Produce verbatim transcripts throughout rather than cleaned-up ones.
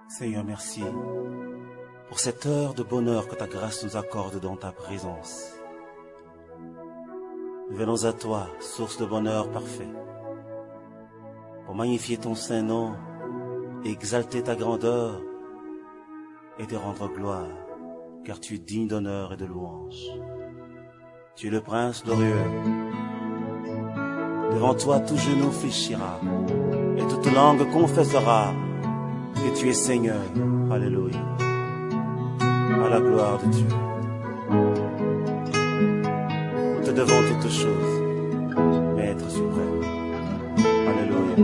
Seigneur, merci pour cette heure de bonheur que ta grâce nous accorde dans ta présence. Nous venons à toi, source de bonheur parfait, pour magnifier ton saint nom, exalter ta grandeur et te rendre gloire, car tu es digne d'honneur et de louange. Tu es le prince glorieux. Devant toi, tout genou fléchira et toute langue confessera que tu es Seigneur. Alléluia. À la gloire de Dieu. Nous te devons toutes choses, Maître suprême. Alléluia.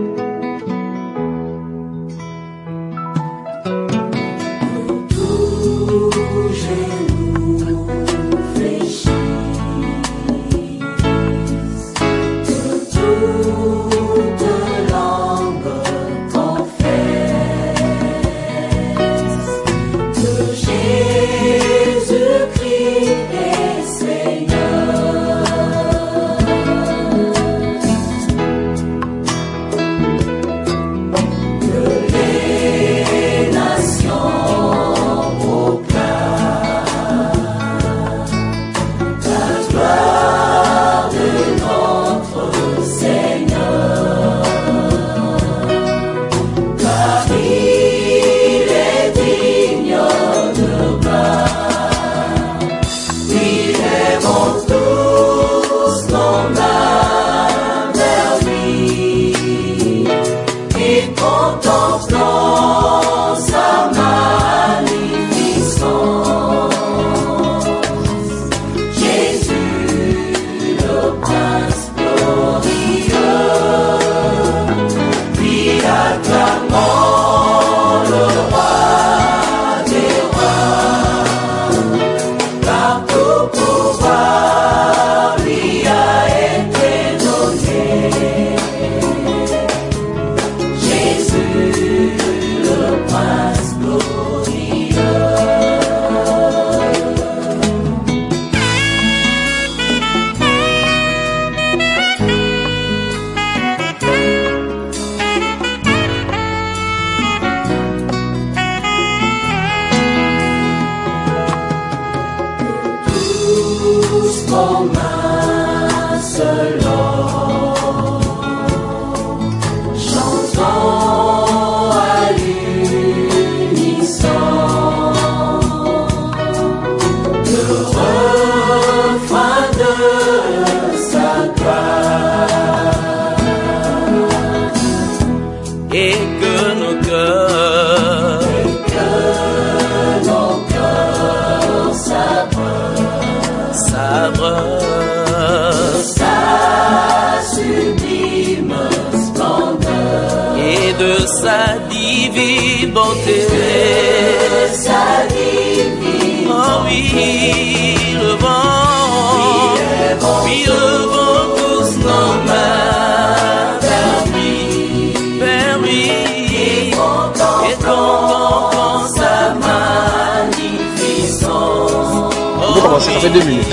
Ça fait deux minutes.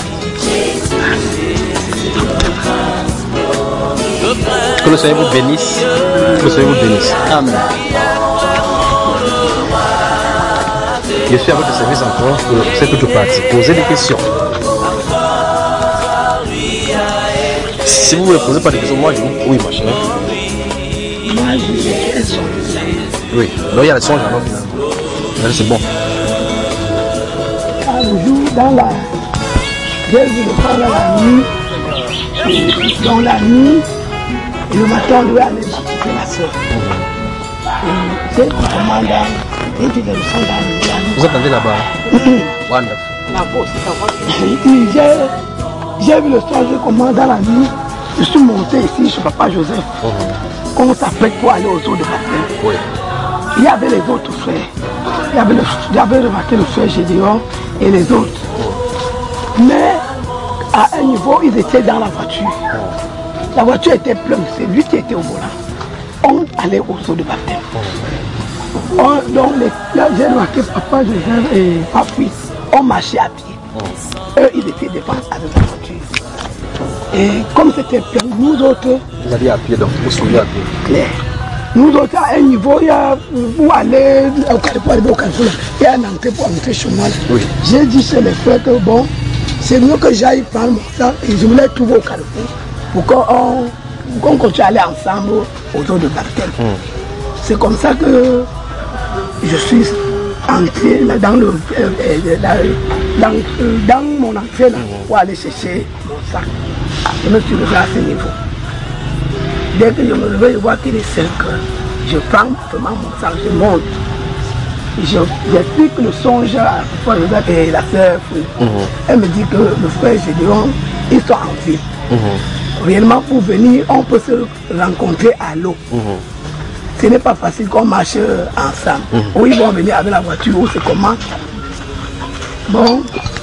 Que le Seigneur vous bénisse. Que le Seigneur vous bénisse. Amen. Je suis à votre service encore pour cette autre partie. Posez des questions. Si vous ne me posez pas de questions, moi je vous... Oui, ma chère. Oui, là il y a le son, j'en ai. C'est bon. Un jour dans la j'ai vu le faire la nuit et dans la nuit et le matin on doit aller baptiser la soeur et c'est le commandant et puis le sang dans le vous attendez là-bas. Wonderful. J'ai vu le soir, je commande dans la nuit, je suis monté ici chez Papa Joseph. Uh-huh. On s'appelle pour aller aux eaux de baptême. Oui. Il y avait les autres frères. Il y avait, le, il y avait remarqué le frère Gédéon et les autres. Mais à un niveau, ils étaient dans la voiture. La voiture était pleine, c'est lui qui était au volant. On allait aux eaux de baptême. On, donc, les, là, j'ai remarqué Papa Joseph et Papi, on marchait à pied. Eux, ils étaient devant avec la voiture. Et comme c'était plein, nous autres... Vous alliez à pied, donc vous suivez à pied. Clair. Nous autres, à un niveau, il y a, pour aller au Carrefour, au Carrefour, il y a un entrée pour entrer chez moi. Oui. J'ai dit chez les frères que bon, c'est mieux que j'aille prendre mon sang et je voulais trouver au Carrefour pour qu'on qu'on continue à aller ensemble autour de baptême. Mm. C'est comme ça que je suis entré là, dans, le, euh, dans, dans, dans mon entrée là, pour aller chercher mon sac. Je me suis levé à ce niveau. Dès que je me réveille, je vois qu'il est cinq heures. Je prends vraiment mon sac, je monte. J'explique le songe à Joseph et la sœur. Mm-hmm. Elle me dit que le frère Gédéon, ils sont en ville. Mm-hmm. Réellement, pour venir, on peut se rencontrer à l'eau. Mm-hmm. Ce n'est pas facile qu'on marche ensemble. Mm-hmm. Ou ils vont venir avec la voiture, ou c'est comment. Bon,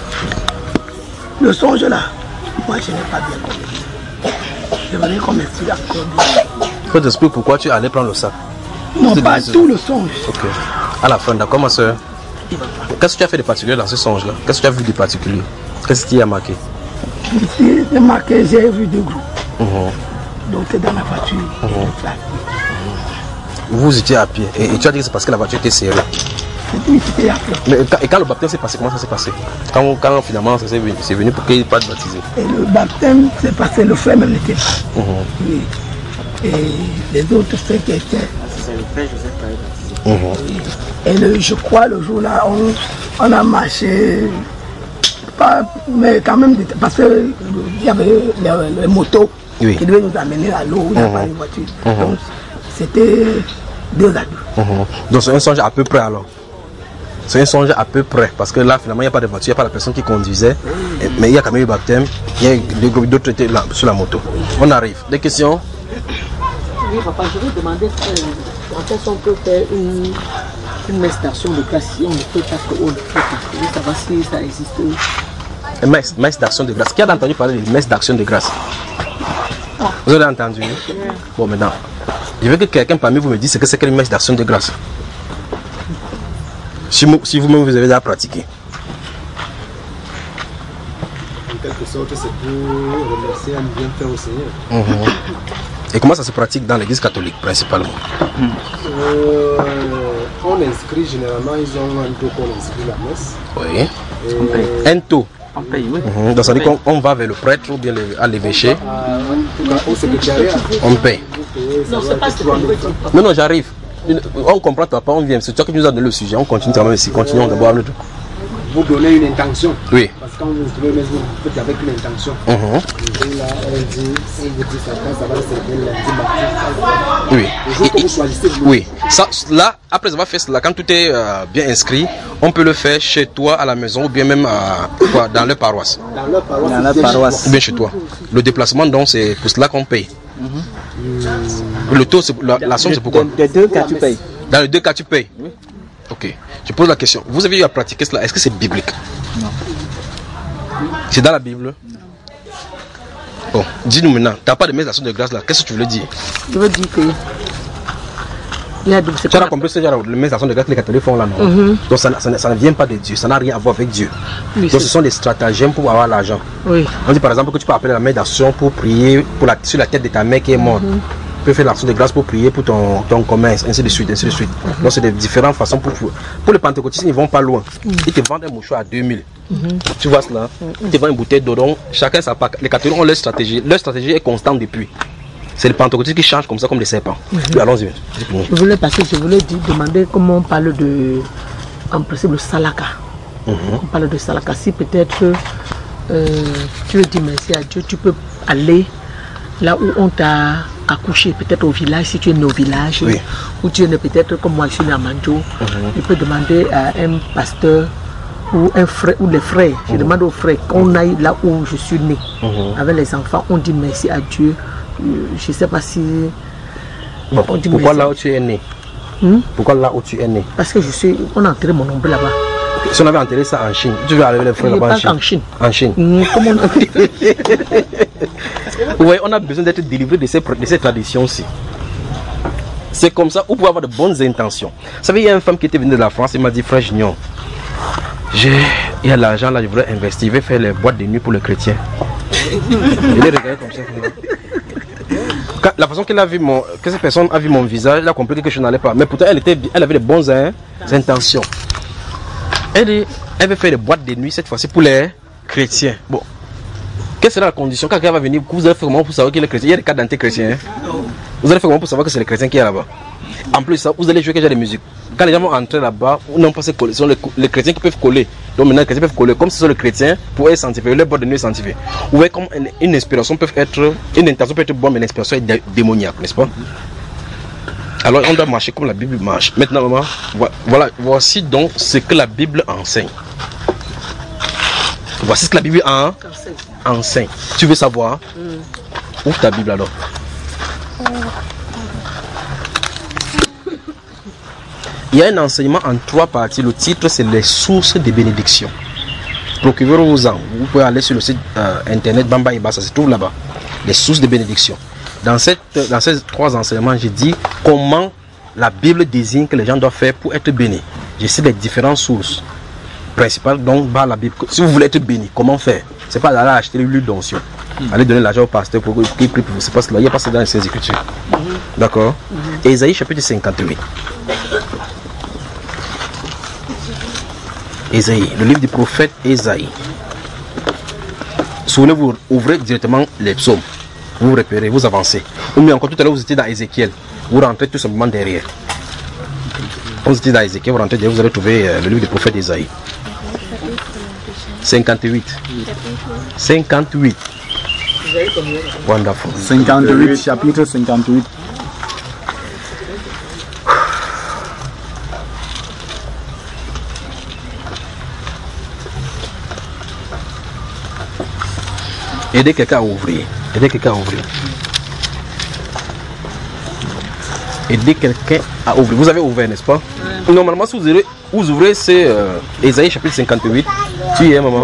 le songe là, moi je n'ai pas bien compris. Je voudrais qu'on m'explique encore bien. Faut t'expliquer pourquoi tu allais prendre le sac. Non, pas tout le songe. Ok. À la fin, d'accord, ma soeur. Qu'est-ce que tu as fait de particulier dans ce songe-là? Qu'est-ce que tu as vu de particulier? Qu'est-ce qui a marqué? Ici, j'ai marqué, j'ai vu deux groupes. Mm-hmm. Donc, c'est dans la voiture. Mm-hmm. Vous étiez à pied. Et, et tu as dit que c'est parce que la voiture était serrée. Oui, c'était à pied. Mais, et quand le baptême s'est passé, comment ça s'est passé? Quand, quand finalement c'est venu, venu pour qu'il n'y ait pas de baptisé? Et le baptême s'est passé, le frère même n'était pas. Mm-hmm. Oui. Et les autres frères qui étaient. C'est le frère Joseph qui a été baptisé. Mmh. Et le, je crois le jour-là, on, on a marché, pas, mais quand même, parce qu'il y avait les, les motos oui. qui devaient nous amener à l'eau, où il n'y a mmh. pas de voiture. Mmh. Donc c'était deux à deux. Mmh. Donc c'est un songe à peu près alors. C'est un songe à peu près, parce que là finalement il n'y a pas de voiture, il n'y a pas la personne qui conduisait, mmh. mais il y a quand même eu baptême, il y a des groupes d'autres étaient là sur la moto. On arrive. Des questions? Oui, papa, je vais demander euh, en fait on peut faire une, une messe d'action de grâce. Si on ne peut pas, qu'on ne peut pas. Je veux savoir si ça existe. Une messe, messe d'action de grâce. Qui a entendu parler de messe d'action de grâce? Ah. Vous avez entendu? Yeah. Bon, maintenant, je veux que quelqu'un parmi vous me dise ce que c'est qu'une messe d'action de grâce. Si, si vous-même vous avez déjà pratiqué. En quelque sorte, c'est pour remercier un bienfait au Seigneur. Mm-hmm. Et comment ça se pratique dans l'église catholique principalement? euh, On inscrit généralement, ils ont un taux qu'on inscrit la messe. Oui. Et on paye. Un taux. On paye, oui. Mm-hmm. Donc ça veut dire qu'on va vers le prêtre ou bien le, à l'évêché. Euh, au secrétariat. On paye. Non, c'est pas ce que je Non, non, j'arrive. On comprend pas, on vient. C'est toi qui nous as donné le sujet. On continue quand même ici. Continuons d'abord le tout. Vous donnez une intention. Oui. Parce que quand vous inscrivez, vous faites avec une intention. Mm-hmm. Là, elle dit, si vous dites ça, ça va servir lundi, mardi. Oui. Le jour que vous choisissez, vous oui. Ça, là, après avoir fait cela, quand tout est euh, bien inscrit, on peut le faire chez toi, à la maison, ou bien même à, quoi, dans leur paroisse. Dans leur paroisse. Dans leur paroisse. Ou bien chez toi. Le déplacement, donc, c'est pour cela qu'on paye. Mm-hmm. Le taux, la, la somme, c'est pourquoi? Dans les deux cas, tu payes. Dans les deux cas, tu payes. Oui. Ok. Je pose la question. Vous avez eu à pratiquer cela. Est-ce que c'est biblique? Non. C'est dans la Bible? Non. Bon, dis-nous maintenant. Tu n'as pas de messe d'action de grâce là. Qu'est-ce que tu veux dire? Je veux dire que. Il y a de... Tu as compris ce genre de messe d'action de grâce que les catholiques font là, non? Mm-hmm. Donc ça, ça, ça ne vient pas de Dieu. Ça n'a rien à voir avec Dieu. Oui, donc ce sont des stratagèmes pour avoir l'argent. Oui. On dit par exemple que tu peux appeler la messe d'action pour prier pour la, sur la tête de ta mère qui est morte. Mm-hmm. Tu peux faire l'action de grâce pour prier pour ton, ton commerce, ainsi de suite, ainsi de suite. Mm-hmm. Donc c'est de différentes façons pour pour, pour les pentecôtistes, ils ne vont pas loin. Mm-hmm. Ils te vendent un mouchoir à deux mille. Mm-hmm. Tu vois cela? Mm-hmm. Ils te vendent une bouteille d'eau. Donc chacun sa part. Les catholiques ont leur stratégie. Leur stratégie est constante depuis. C'est les pentecôtistes qui changent comme ça, comme des serpents. Mm-hmm. Puis allons-y. Je voulais passer, je voulais dire, demander comment on parle de, en principe, le salaka. Mm-hmm. On parle de salaka. Si peut-être euh, tu veux dire merci à Dieu, tu peux aller là où on t'a accouché, peut-être au village, si tu es né au village, oui. Ou tu es né peut-être comme moi, je suis né à Mandjo, mm-hmm. Tu peux demander à un pasteur ou un frère ou les frères, je mm-hmm. demande aux frères qu'on aille là où je suis né, mm-hmm. avec les enfants, on dit merci à Dieu. Je ne sais pas si... Bon, on dit pourquoi là où tu es né? Hmm? Pourquoi là où tu es né? Parce que je suis... On a enterré mon ombre là-bas. Si on avait enterré ça en Chine, tu veux aller les frères là-bas en Chine? En Chine. En Chine. Mmh, comment on a fait? Vous voyez, on a besoin d'être délivré de ces, de ces traditions-ci. C'est comme ça, vous pouvez avoir de bonnes intentions. Vous savez, il y a une femme qui était venue de la France, elle m'a dit, frère Junior, il y a l'argent là, je voudrais investir, je vais faire les boîtes de nuit pour les chrétiens. Je l'ai regardé comme ça. Quand, la façon qu'elle a vu mon, que cette personne a vu mon visage, elle a compris que je n'allais pas. Mais pourtant, elle, était, elle avait de bonnes hein, intentions. Elle, dit, elle veut faire des boîtes de nuit cette fois-ci pour les chrétiens. Bon. Quelle sera la condition quand quelqu'un va venir, vous allez faire comment pour savoir qu'il est chrétien? Il y a des cas d'identité chrétiens. Hein? Vous allez faire comment pour savoir que c'est les chrétiens qui est là-bas? En plus, ça, vous allez jouer quel genre de musique? Quand les gens vont entrer là-bas, non pas se coller, ce sont les, les chrétiens qui peuvent coller. Donc maintenant, les chrétiens peuvent coller. Comme ce sont les chrétiens, pour être sanctifiés, leur boîte de nuit est sanctifiée. Vous voyez comme une, une inspiration peut être, une intention peut être bonne, mais l'inspiration est dé démoniaque, n'est-ce pas? Alors on doit marcher comme la Bible marche. Maintenant, maman, voilà, voici donc ce que la Bible enseigne. Voici ce que la Bible en... enseigne. Tu veux savoir? mm. Ouvre ta Bible alors. Il y a un enseignement en trois parties. Le titre, c'est les sources de bénédiction. Procurez-vous-en. Vous pouvez aller sur le site euh, internet Bamba Iba, ça se trouve là-bas. Les sources de bénédiction. Dans, cette, dans ces trois enseignements, j'ai dit comment la Bible désigne que les gens doivent faire pour être bénis. J'ai cité les différentes sources principales donc par la Bible. Si vous voulez être béni, comment faire? C'est pas d'aller acheter l'huile d'onction. Mm. Allez donner l'argent au pasteur pour qu'il prie pour vous. C'est pas cela. Il n'y a pas ça dans les Écritures. Mm -hmm. D'accord. mm -hmm. Ésaïe chapitre cinquante-huit. Ésaïe, le livre du prophète Ésaïe. Souvenez-vous, ouvrez directement les psaumes. Vous repérez, vous avancez. Ou bien encore tout à l'heure, vous étiez dans Ézéchiel. Vous rentrez tout simplement derrière. Quand vous étiez dans Ézéchiel, vous rentrez derrière, vous allez trouver euh, le livre du prophète Ésaïe. cinquante-huit. cinquante-huit. Wonderful. cinquante-huit, chapitre cinquante-huit. Aidez quelqu'un à ouvrir. Aidez quelqu'un à ouvrir. Aidez quelqu'un à ouvrir. Vous avez ouvert, n'est-ce pas? Ouais. Normalement, si vous ouvrez, vous ouvrez c'est euh, Ésaïe chapitre cinquante-huit. Tu y es, maman?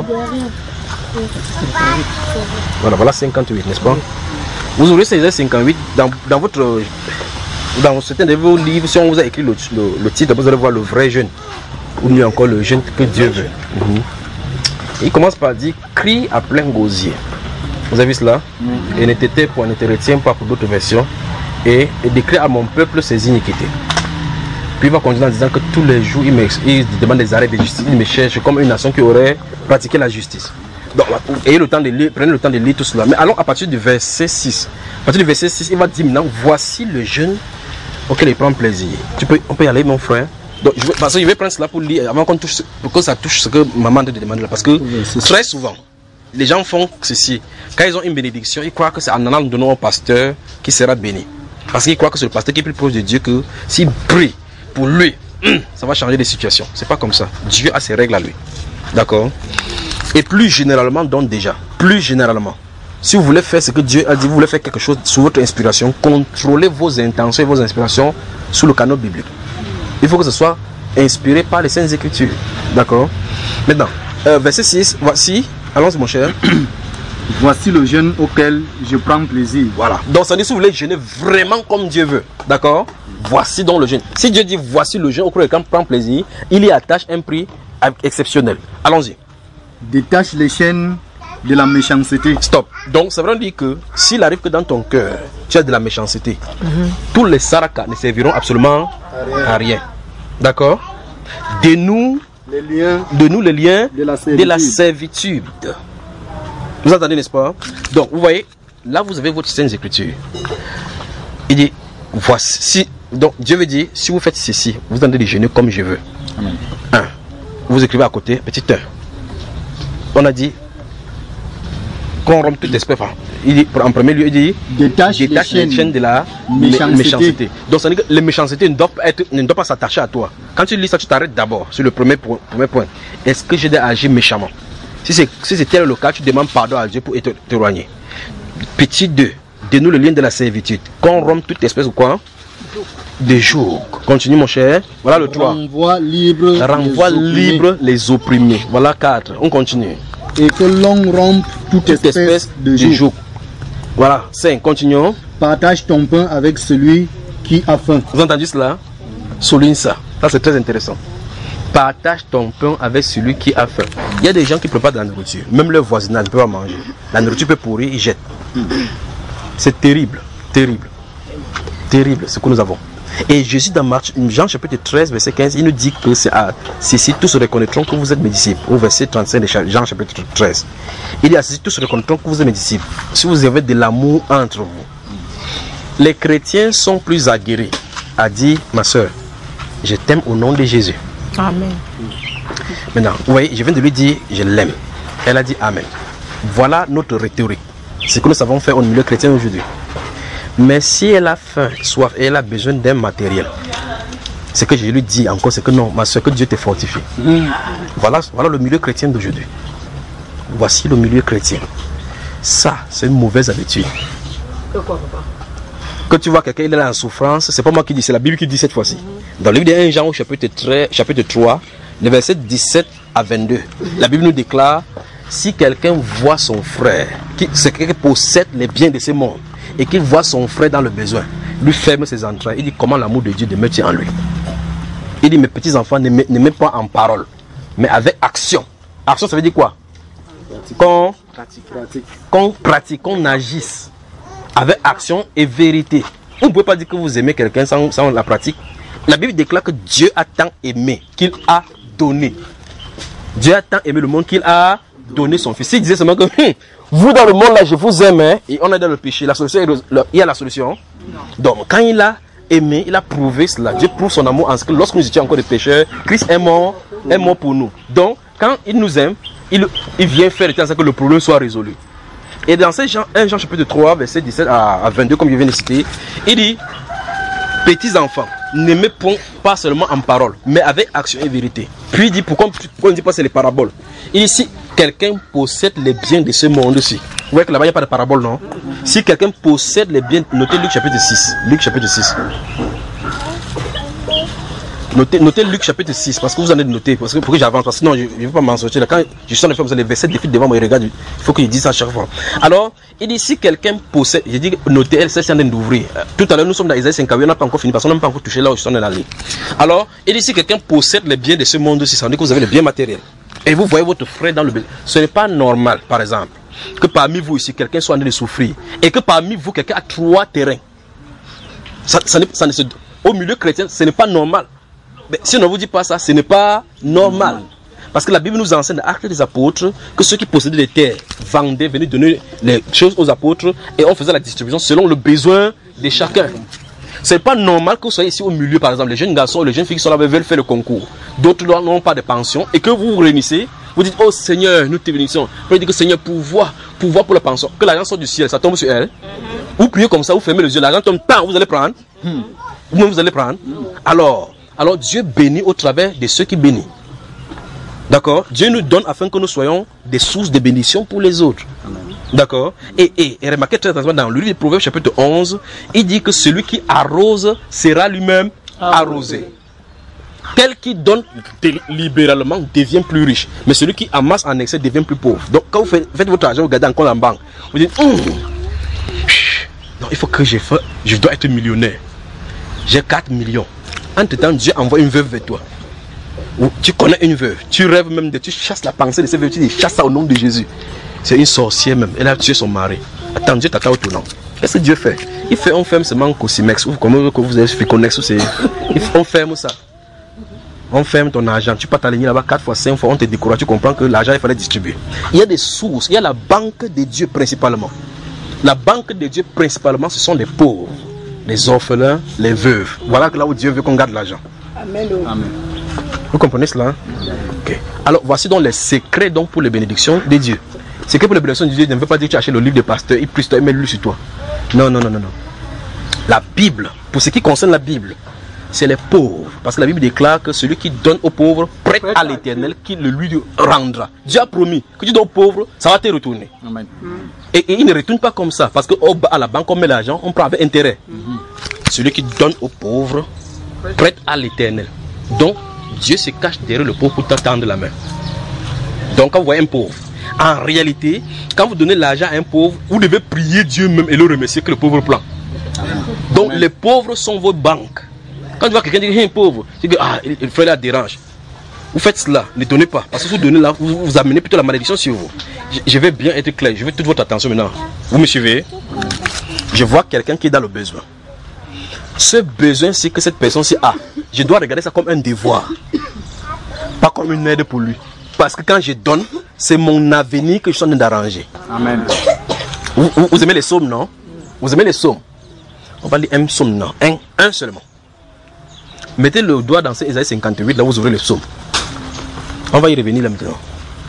Voilà, voilà cinquante-huit, n'est-ce pas? Vous ouvrez c'est Ésaïe cinquante-huit. Dans, dans votre... Dans certains de vos livres, si on vous a écrit le, le, le titre, vous allez voir le vrai jeûne. Ou mieux encore, le jeûne que Dieu veut. Mm-hmm. Il commence par dire, crie à plein gosier. Vous avez vu cela? Mm-hmm. Et ne t'étais point, ne te retiens pas pour d'autres versions. Et, et déclare à mon peuple ses iniquités. Puis il va continuer en disant que tous les jours, il, me, il demande des arrêts de justice. Il me cherche comme une nation qui aurait pratiqué la justice. Donc, ayez le temps de lire, prenez le temps de lire tout cela. Mais allons à partir du verset six. À partir du verset six, il va dire maintenant, voici le jeûne auquel il prend plaisir. Tu peux, on peut y aller, mon frère. Donc, je vais, parce que je vais prendre cela pour lire, avant qu'on touche, pour que ça touche ce que maman te demande là. Parce que très souvent, les gens font ceci. Quand ils ont une bénédiction, ils croient que c'est en allant donner au pasteur qui sera béni. Parce qu'ils croient que c'est le pasteur qui est plus proche de Dieu, que s'il prie pour lui, ça va changer les situations. C'est pas comme ça. Dieu a ses règles à lui. D'accord? Et plus généralement, donc déjà, plus généralement, si vous voulez faire ce que Dieu a dit, vous voulez faire quelque chose sous votre inspiration, contrôlez vos intentions et vos inspirations sous le canot biblique. Il faut que ce soit inspiré par les Saintes Écritures. D'accord? Maintenant, euh, verset six, voici, allons-y mon cher. Voici le jeûne auquel je prends plaisir. Voilà. Donc ça dit si vous voulez jeûner vraiment comme Dieu veut. D'accord? Voici donc le jeûne. Si Dieu dit voici le jeûne auquel je prends plaisir, il y attache un prix exceptionnel. Allons-y. Détache les chaînes de la méchanceté. Stop. Donc ça veut dire que s'il arrive que dans ton cœur tu as de la méchanceté, mm-hmm. tous les sarakas ne serviront absolument à rien. rien. D'accord? De nous les liens, de nous les liens de la servitude. De la servitude. Vous entendez, n'est-ce pas? Donc, vous voyez, là, vous avez votre Sainte Écriture. Il dit, voici. Si, donc, Dieu veut dire, si vous faites ceci, vous entendez les jeûner comme je veux. Amen. Un. Vous écrivez à côté, petit un. On a dit, qu'on rompt toute espèce. Il dit, en premier lieu, il dit, détache, détache les, chaînes, les chaînes de la méchanceté. méchanceté. Donc, ça veut dire que les méchancetés ne doivent, être, ne doivent pas s'attacher à toi. Quand tu lis ça, tu t'arrêtes d'abord sur le premier point. Premier point. Est-ce que j'ai agi méchamment? Si c'est si tel le cas, tu demandes pardon à Dieu pour t'éloigner. Petit deux, dénoue le lien de la servitude. Qu'on rompt toute espèce de quoi? De joug. Continue mon cher. Voilà le trois. Renvoie libre, Renvoie les, libre opprimés. les opprimés. Voilà quatre. On continue. Et que l'on rompe toute, toute espèce, espèce de joug. joug. Voilà. cinq. Continuons. Partage ton pain avec celui qui a faim. Vous entendez cela? Souligne ça. Ça c'est très intéressant. Partage ton pain avec celui qui a faim. Il y a des gens qui ne préparent de la nourriture. Même leur voisinage ne peut pas manger. La nourriture peut pourrir, ils jettent. C'est terrible. Terrible. Terrible, ce que nous avons. Et Jésus dans Marc, Jean chapitre treize, verset quinze, il nous dit que c'est à ceci tous reconnaîtront que vous êtes mes disciples. Au verset trente-cinq de Jean chapitre treize. Il dit à ceci tous reconnaîtront que vous êtes mes disciples. Si vous avez de l'amour entre vous. Les chrétiens sont plus aguerris à dire, ma soeur, je t'aime au nom de Jésus. Amen. Maintenant, vous voyez, je viens de lui dire, je l'aime. Elle a dit Amen. Voilà notre rhétorique. C'est ce que nous savons faire au milieu chrétien aujourd'hui. Mais si elle a faim, soif et elle a besoin d'un matériel, ce que je lui dis encore, c'est que non, ma soeur, que Dieu te fortifie. Mm. Voilà, voilà le milieu chrétien d'aujourd'hui. Voici le milieu chrétien. Ça, c'est une mauvaise habitude. Pourquoi, papa? Quand tu vois quelqu'un, il est en souffrance, c'est pas moi qui dis, c'est la Bible qui dit cette fois-ci. Mm-hmm. Dans le livre de premier Jean, au chapitre, chapitre trois, le verset dix-sept à vingt-deux, la Bible nous déclare, si quelqu'un voit son frère, qui, c'est quelqu'un qui possède les biens de ce monde, et qu'il voit son frère dans le besoin, lui ferme ses entrailles, il dit comment l'amour de Dieu demeure en lui. Il dit mes petits enfants ne m'aiment pas en parole, mais avec action. Action, ça veut dire quoi? Qu'on pratique, qu'on pratique, qu'on agisse avec action et vérité. Vous ne pouvez pas dire que vous aimez quelqu'un sans, sans la pratique. La Bible déclare que Dieu a tant aimé qu'il a donné. Dieu a tant aimé le monde qu'il a donné son fils. Il disait seulement que hum, vous dans le monde là je vous aime, hein, et on est dans le péché. La solution, il y a la solution. Non. Donc quand il a aimé, il a prouvé cela. Dieu prouve son amour en ce que lorsque nous étions encore des pécheurs, Christ est mort, est mort pour nous. Donc quand il nous aime, il, il vient faire en sorte que le problème soit résolu. Et dans un Jean, Jean chapitre trois, verset dix-sept à vingt-deux, comme je viens de citer, il dit, petits enfants, n'aimez pas seulement en parole, mais avec action et vérité. Puis il dit, pourquoi, pourquoi on ne dit pas c'est les paraboles? Il dit, si quelqu'un possède les biens de ce monde-ci, vous voyez que là-bas il n'y a pas de parabole, non? Si quelqu'un possède les biens, notez Luc chapitre six. Luc chapitre six. Notez, notez Luc chapitre six, parce que vous en êtes noté, parce que pour que j'avance, parce que sinon je ne vais pas m'en sortir. Là, quand je suis en train de faire les versets défilent devant moi, regarde, il faut que je dise ça à chaque fois. Alors, il dit si quelqu'un possède, j'ai dit notez, elle c'est en train d'ouvrir. Tout à l'heure, nous sommes dans Isaïe cinquante-huit, on n'a pas encore fini, parce qu'on n'a pas encore touché là où je suis en train d'aller. Alors, il dit si quelqu'un possède les biens de ce monde-ci, ça veut dire que vous avez les biens matériels. Et vous voyez votre frère dans le besoin. Ce n'est pas normal, par exemple, que parmi vous ici, quelqu'un soit en train de souffrir, et que parmi vous, quelqu'un a trois terrains. Ça, ça, ça, ça, au milieu chrétien, ce n'est pas normal. Mais si on ne vous dit pas ça, ce n'est pas normal. Parce que la Bible nous enseigne, dans Actes des Apôtres, que ceux qui possédaient des terres vendaient, venaient donner les choses aux apôtres et on faisait la distribution selon le besoin de chacun. Ce n'est pas normal que vous soyez ici au milieu, par exemple, les jeunes garçons, les jeunes filles qui sont là veulent faire le concours. D'autres n'ont pas de pension et que vous vous réunissez, vous dites, oh Seigneur, nous te bénissons. Vous dites que Seigneur, pouvoir, pouvoir pour la pension, que l'argent sort du ciel, ça tombe sur elle. Vous priez comme ça, vous fermez les yeux, l'argent tombe, tant vous allez prendre. Vous vous allez prendre. Alors, Alors Dieu bénit au travers de ceux qui bénissent. D'accord? Dieu nous donne afin que nous soyons des sources de bénédiction pour les autres. D'accord? Et, et, et remarquez très attentivement dans le livre de Proverbes chapitre onze, il dit que celui qui arrose sera lui-même arrosé. Tel qui donne libéralement devient plus riche. Mais celui qui amasse en excès devient plus pauvre. Donc quand vous faites, faites votre argent, vous gardez encore en banque. Vous dites, hum, non, il faut que je fasse, je dois être millionnaire. J'ai quatre millions. Entre-temps, Dieu envoie une veuve vers toi. Ou tu connais une veuve. Tu rêves même de... Tu chasses la pensée de cette veuve. Tu dis, chasse ça au nom de Jésus. C'est une sorcière même. Elle a tué son mari. Attends, Dieu t'attend au tournant. Qu'est-ce que Dieu fait? Il fait, on ferme seulement Cosimex. Ou comment vous avez fait Connex. On ferme ça. On ferme ton argent. Tu peux t'aligner là-bas quatre fois, cinq fois. On te décourage. Tu comprends que l'argent, il fallait distribuer. Il y a des sources. Il y a la banque de Dieu principalement. La banque de Dieu principalement, ce sont les pauvres. Les orphelins, les veuves. Voilà là où Dieu veut qu'on garde l'argent. Amen. Amen. Vous comprenez cela? Okay. Alors voici donc les secrets donc pour les bénédictions de Dieu. C'est que pour les bénédictions de Dieu, ne veut pas dire que tu achètes le livre de pasteur, il prie toi, il met lui sur toi. Non, non, non, non, non. La Bible, pour ce qui concerne la Bible, c'est les pauvres. Parce que la Bible déclare que celui qui donne aux pauvres prête à l'Éternel qui le lui rendra. Dieu a promis que tu donnes aux pauvres, ça va te retourner. Amen. Et, et il ne retourne pas comme ça. Parce qu'à la banque, on met l'argent, on prend avec intérêt. Mm-hmm. Celui qui donne aux pauvres prête à l'Éternel. Donc, Dieu se cache derrière le pauvre pour t'attendre la main. Donc, quand vous voyez un pauvre, en réalité, quand vous donnez l'argent à un pauvre, vous devez prier Dieu même et le remercier que le pauvre prend. Amen. Donc, Amen. Les pauvres sont vos banques. Quand tu vois quelqu'un dire, hey, pauvre, tu dis, ah, il fait la dérange. Vous faites cela, ne donnez pas. Parce que vous donnez là, vous, vous amenez plutôt la malédiction sur vous. Je, je vais bien être clair, je veux toute votre attention maintenant. Vous me suivez? je vois quelqu'un qui est dans le besoin. Ce besoin, c'est que cette personne-ci a. Je dois regarder ça comme un devoir, pas comme une aide pour lui. Parce que quand je donne, c'est mon avenir que je suis en train d'arranger. Amen. Vous, vous, vous aimez les psaumes, non? Vous aimez les psaumes? On va lire un psaume, non? Un, un seulement. Mettez le doigt dans Isaïe cinquante-huit, là vous ouvrez le psaume. On va y revenir là maintenant.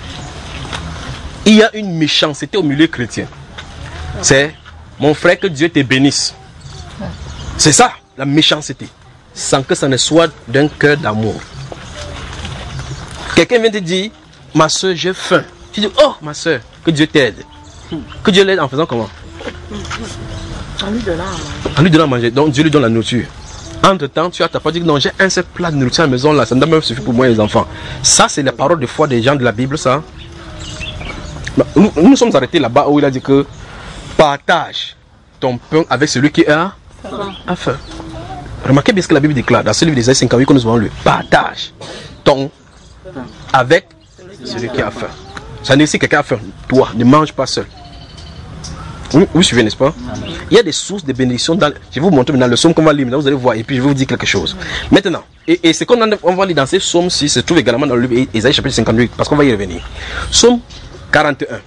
Il y a une méchanceté au milieu chrétien. C'est, mon frère, que Dieu te bénisse. C'est ça, la méchanceté. Sans que ça ne soit d'un cœur d'amour. Quelqu'un vient te dire, ma soeur, j'ai faim. Tu dis, oh, ma soeur, que Dieu t'aide. Que Dieu l'aide en faisant comment? En lui donnant à manger. En lui donnant à manger. Donc Dieu lui donne la nourriture. Entre temps, tu as ta part dit, non, j'ai un seul plat de nourriture à la maison là, ça ne doit même suffire pour moi et les enfants. Ça, c'est la parole de foi des gens de la Bible, ça. Nous nous sommes arrêtés là-bas où il a dit que partage ton pain avec celui qui a faim. Remarquez bien ce que la Bible déclare dans ce livre d'Isaïe cinquante-huit que nous avons lu. Partage ton avec celui qui a faim. Ça veut dire si quelqu'un a faim, toi, ne mange pas seul. Vous, vous suivez, n'est-ce pas? Il y a des sources de bénédictions. Dans, je vais vous montrer maintenant le psaume qu'on va lire, maintenant vous allez voir, et puis je vais vous dire quelque chose. Maintenant, et, et ce qu'on on va lire dans ces psaumes-ci se trouve également dans le livre d'Isaïe chapitre cinquante-huit, parce qu'on va y revenir. Psaume quarante et un.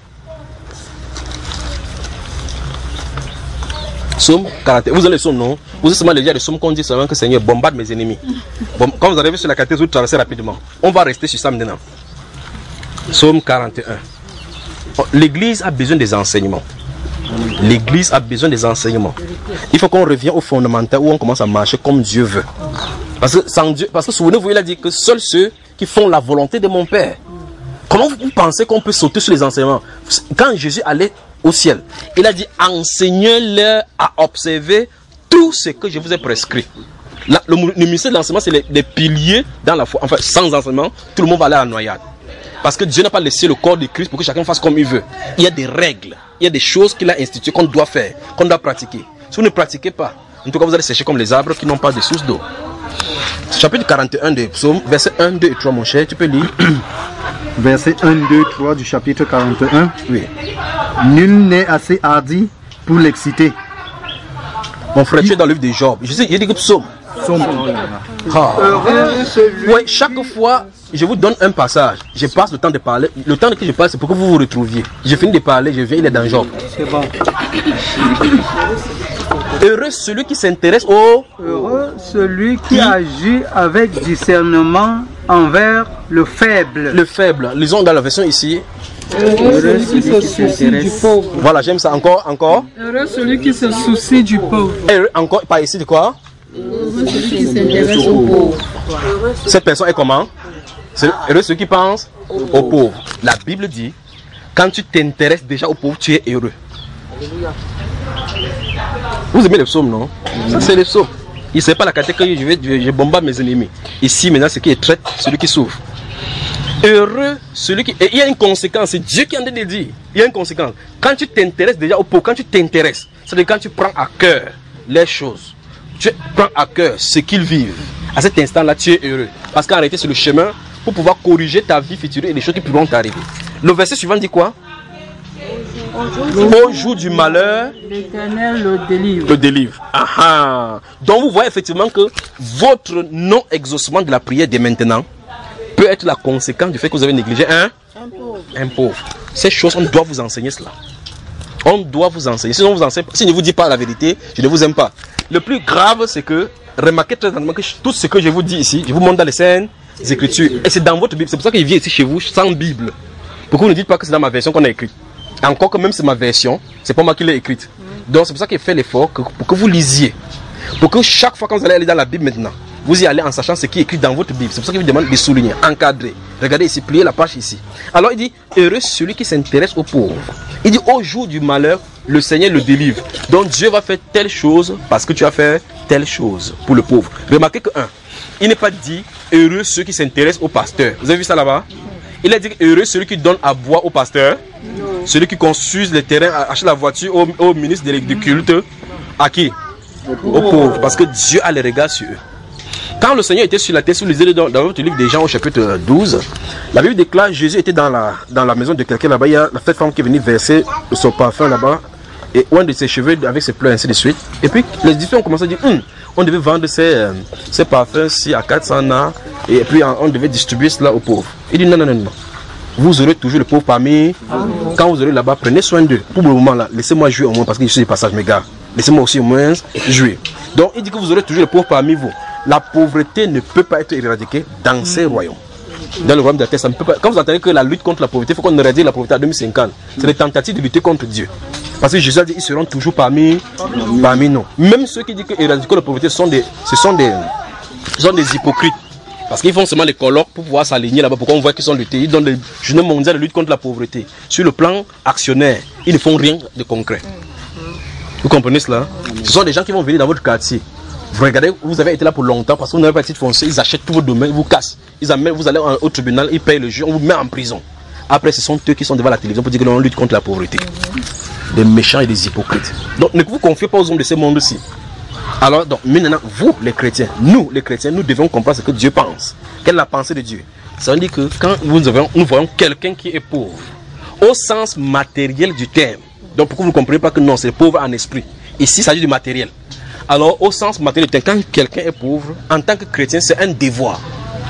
Psaume quarante et un. Vous avez le psaume, non? Vous avez seulement le dire le psaume qu'on dit seulement que Seigneur bombarde mes ennemis. Bon, quand vous arrivez sur la carte, vous traversez rapidement. On va rester sur ça maintenant. Psaume quarante et un. L'église a besoin des enseignements. L'église a besoin des enseignements. Il faut qu'on revienne au fondamental où on commence à marcher comme Dieu veut. Parce que sans Dieu, parce que souvenez-vous, il a dit que seuls ceux qui font la volonté de mon Père. Comment vous pensez qu'on peut sauter sur les enseignements? Quand Jésus allait au ciel, il a dit, enseignez-leur à observer tout ce que je vous ai prescrit. La, le, le ministère de l'enseignement, c'est les, les piliers dans la foi. Enfin, sans enseignement, tout le monde va aller à la noyade. Parce que Dieu n'a pas laissé le corps de Christ pour que chacun fasse comme il veut. Il y a des règles, il y a des choses qu'il a instituées qu'on doit faire, qu'on doit pratiquer. Si vous ne pratiquez pas, en tout cas vous allez sécher comme les arbres qui n'ont pas de source d'eau. Chapitre quarante et un de Psaume, versets un, deux et trois, mon cher, tu peux lire. Verset un, deux, trois du chapitre quarante et un. Oui. Nul n'est assez hardi pour l'exciter. Mon frère, tu es dans le livre de Job. Je sais, il y a des psaumes. Somme. Ah. Oui, chaque fois, je vous donne un passage. Je passe le temps de parler. Le temps que je parle, c'est pour que vous vous retrouviez. Je finis de parler, je viens, il est dans Job. C'est bon. Heureux celui qui s'intéresse au... Heureux celui qui agit avec discernement envers le faible. Le faible. Lisons dans la version ici. Heureux celui qui se soucie du pauvre. Voilà, j'aime ça. Encore, encore. Heureux celui qui se soucie du pauvre. Heureux, encore, par ici de quoi? Heureux celui qui s'intéresse aux pauvres. Cette personne est comment? C'est heureux celui qui pense aux pauvres. La Bible dit, quand tu t'intéresses déjà aux pauvres, tu es heureux. Vous aimez les psaumes, non? Ça, c'est les psaumes. Il ne sait pas la catégorie que je vais, je, je bombarde mes ennemis. Ici, maintenant, c'est qui est traite, celui qui souffre. Heureux, celui qui... Et il y a une conséquence, c'est Dieu qui en a dit. Il y a une conséquence. Quand tu t'intéresses déjà aux pauvres, quand tu t'intéresses, c'est-à-dire quand tu prends à cœur les choses, tu prends à cœur ce qu'ils vivent. À cet instant-là, tu es heureux. Parce qu'en réalité, c'est le chemin pour pouvoir corriger ta vie future et les choses qui pourront t'arriver. Le verset suivant dit quoi? Au jour du malheur, l'Éternel le délivre. Le délivre. Aha. Donc vous voyez effectivement que votre non-exaucement de la prière dès maintenant peut être la conséquence du fait que vous avez négligé un, un pauvre. Un pauvre. Ces choses, on doit vous enseigner cela. On doit vous enseigner. Sinon, vous enseigne, si je ne vous dis pas la vérité, je ne vous aime pas. Le plus grave, c'est que, remarquez très attentivement que tout ce que je vous dis ici, je vous montre dans les scènes, les Écritures. Et c'est dans votre Bible. C'est pour ça qu'il vient ici chez vous sans Bible. Pourquoi vous ne dites pas que c'est dans ma version qu'on a écrite? Encore que même c'est ma version, c'est pas moi qui l'ai écrite. Donc c'est pour ça qu'il fait l'effort que, pour que vous lisiez. Pour que chaque fois que vous allez aller dans la Bible maintenant, vous y allez en sachant ce qui est écrit dans votre Bible. C'est pour ça qu'il vous demande de souligner, encadrer. Regardez ici, pliez la page ici. Alors il dit, heureux celui qui s'intéresse aux pauvres. Il dit, au jour du malheur, le Seigneur le délivre. Donc Dieu va faire telle chose parce que tu as fait telle chose pour le pauvre. Remarquez que un, il n'est pas dit, heureux ceux qui s'intéressent au pasteur. Vous avez vu ça là-bas? Il a dit, heureux celui qui donne à boire au pasteur. Non. Celui qui construise les terrains, achète la voiture au, au ministre de, du culte. À qui? Aux pauvres. Parce que Dieu a les regards sur eux. Quand le Seigneur était sur la terre, si vous lisez dans, dans votre livre des Jean au chapitre douze, la Bible déclare Jésus était dans la, dans la maison de quelqu'un là-bas. Il y a cette femme qui est venue verser son parfum là-bas. et un de ses cheveux avec ses pleurs, ainsi de suite. Et puis les différents ont commencé à dire, hm, on devait vendre ces, euh, ces parfums-ci à quatre cents na, et puis on devait distribuer cela aux pauvres. Il dit non, non, non, non. Vous aurez toujours le pauvre parmi. Quand vous aurez là-bas, prenez soin d'eux. Pour le moment là, laissez-moi jouer au moins parce que je suis des passages, mes gars. Laissez-moi aussi au moins jouer. Donc il dit que vous aurez toujours le pauvre parmi vous. La pauvreté ne peut pas être éradiquée dans ces royaumes. Dans le royaume de la terre, ça ne peut pas. Quand vous entendez que la lutte contre la pauvreté, il faut qu'on éradique la pauvreté à deux mille cinquante. C'est des tentatives de lutter contre Dieu. Parce que Jésus a dit ils seront toujours parmi, parmi nous. Même ceux qui disent que éradiquer la pauvreté sont des, ce sont des, ce sont des hypocrites. Parce qu'ils font seulement les colloques pour pouvoir s'aligner là-bas. Pourquoi on voit qu'ils sont luttés. Ils donnent le journée mondiale de lutte contre la pauvreté. Sur le plan actionnaire, ils ne font rien de concret. Vous comprenez cela? Ce sont des gens qui vont venir dans votre quartier. Vous regardez, vous avez été là pour longtemps parce que vous n'avez pas de titre foncier, ils achètent tous vos domaines, ils vous cassent. Ils amènent, vous allez au tribunal, ils payent le juge, on vous met en prison. Après, ce sont eux qui sont devant la télévision pour dire que l'on lutte contre la pauvreté. Des méchants et des hypocrites. Donc, ne vous confiez pas aux hommes de ce monde-ci. Alors, donc, maintenant, vous, les chrétiens, nous, les chrétiens, nous devons comprendre ce que Dieu pense. Quelle est la pensée de Dieu? Ça veut dire que quand nous, avons, nous voyons quelqu'un qui est pauvre, au sens matériel du terme, donc pourquoi vous ne comprenez pas que non, c'est pauvre en esprit. Ici, il s'agit du matériel. Alors, au sens matériel, quand quelqu'un est pauvre, en tant que chrétien, c'est un devoir.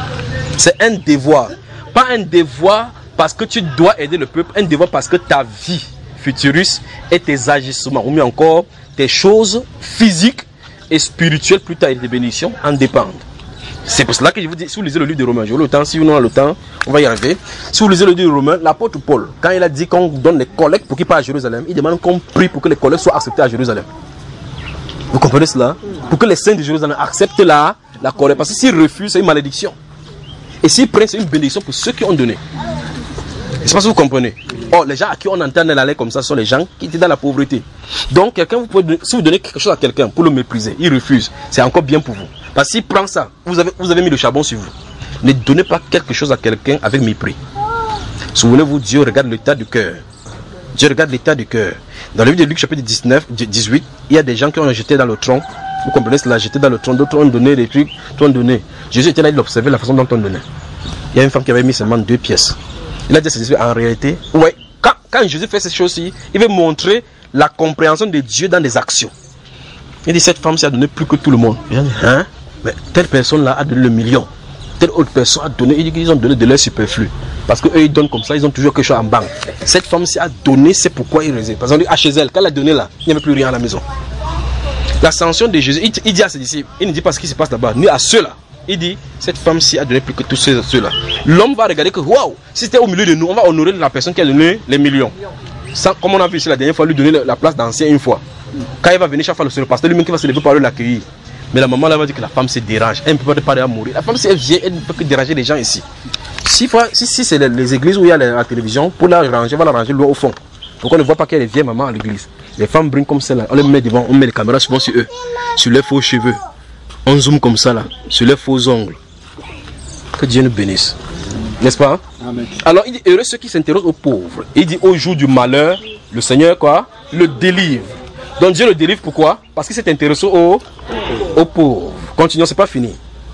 C'est un devoir. Pas un devoir parce que tu dois aider le peuple, un devoir parce que ta vie futuriste et tes agissements, ou mieux encore, tes choses physiques et spirituelles, plus tard et des bénédictions, en dépendent. C'est pour cela que je vous dis, si vous lisez le livre de Romains, je vous le temps, si vous n'avez pas le temps, on va y arriver. Si vous lisez le livre de Romains, l'apôtre Paul, quand il a dit qu'on donne les collectes pour qu'il parte à Jérusalem, il demande qu'on prie pour que les collectes soient acceptées à Jérusalem. Vous comprenez cela? Pour que les saints de Jérusalem acceptent la, la collecte. Parce que s'ils refusent, c'est une malédiction. Et s'ils prennent, c'est une bénédiction pour ceux qui ont donné. C'est pas ce que vous comprenez. Or, les gens à qui on entend aller comme ça sont les gens qui étaient dans la pauvreté. Donc, quelqu'un, vous pouvez donner, si vous donnez quelque chose à quelqu'un pour le mépriser, il refuse. C'est encore bien pour vous. Parce qu'il prend ça, vous avez, vous avez mis le charbon sur vous. Ne donnez pas quelque chose à quelqu'un avec mépris. Souvenez-vous, Dieu regarde l'état du cœur. Dieu regarde l'état du cœur. Dans le livre de Luc, chapitre dix-neuf, dix-huit, il y a des gens qui ont jeté dans le tronc. Vous comprenez cela, jeté dans le tronc. D'autres ont donné des trucs, d'autres ont donné. Jésus était là, il observait la façon dont on donnait. Il y a une femme qui avait mis seulement deux pièces. Il a dit à ses disciples, en réalité, ouais, quand, quand Jésus fait ces choses-ci, il veut montrer la compréhension de Dieu dans des actions. Il dit, cette femme-ci a donné plus que tout le monde. Il a dit, hein? Mais telle personne-là a donné le million. Telle autre personne a donné, il dit qu'ils ont donné de leur superflu. Parce qu'eux, ils donnent comme ça, ils ont toujours quelque chose en banque. Cette femme-ci a donné, c'est pourquoi il réserve. Par exemple, à chez elle, quand elle a donné là, il n'y avait plus rien à la maison. L'ascension de Jésus, il, il dit à ses disciples, il ne dit pas ce qui se passe là-bas, ni à ceux-là. Il dit, cette femme-ci a donné plus que tous ceux-là. L'homme va regarder que, waouh, si c'était au milieu de nous, on va honorer la personne qui a donné les millions. Sans, comme on a vu ici la dernière fois, lui donner la place d'ancien une fois. Quand il va venir chaque fois, le pasteur lui-même qui va se lever pour aller l'accueillir. Mais la maman là va dire que la femme se dérange, elle ne peut pas parler à mourir. La femme, si elle vient, elle ne peut que déranger les gens ici. Si, si, si c'est les, les églises où il y a la, la télévision, pour la ranger, on va la ranger loin au fond. Pourquoi on ne voit pas qu'elle est vieille maman à l'église? Les femmes brillent comme celle-là, on les met devant, on met les caméras souvent sur eux, sur leurs faux cheveux. On zoome comme ça là, sur leurs faux ongles. Que Dieu nous bénisse. N'est-ce pas? Amen. Alors il dit, heureux ceux qui s'intéressent aux pauvres. Il dit, au jour du malheur, le Seigneur quoi? Le délivre. Donc Dieu le délivre pourquoi? Parce qu'il s'est intéressé aux, aux pauvres. Continuons, c'est pas fini.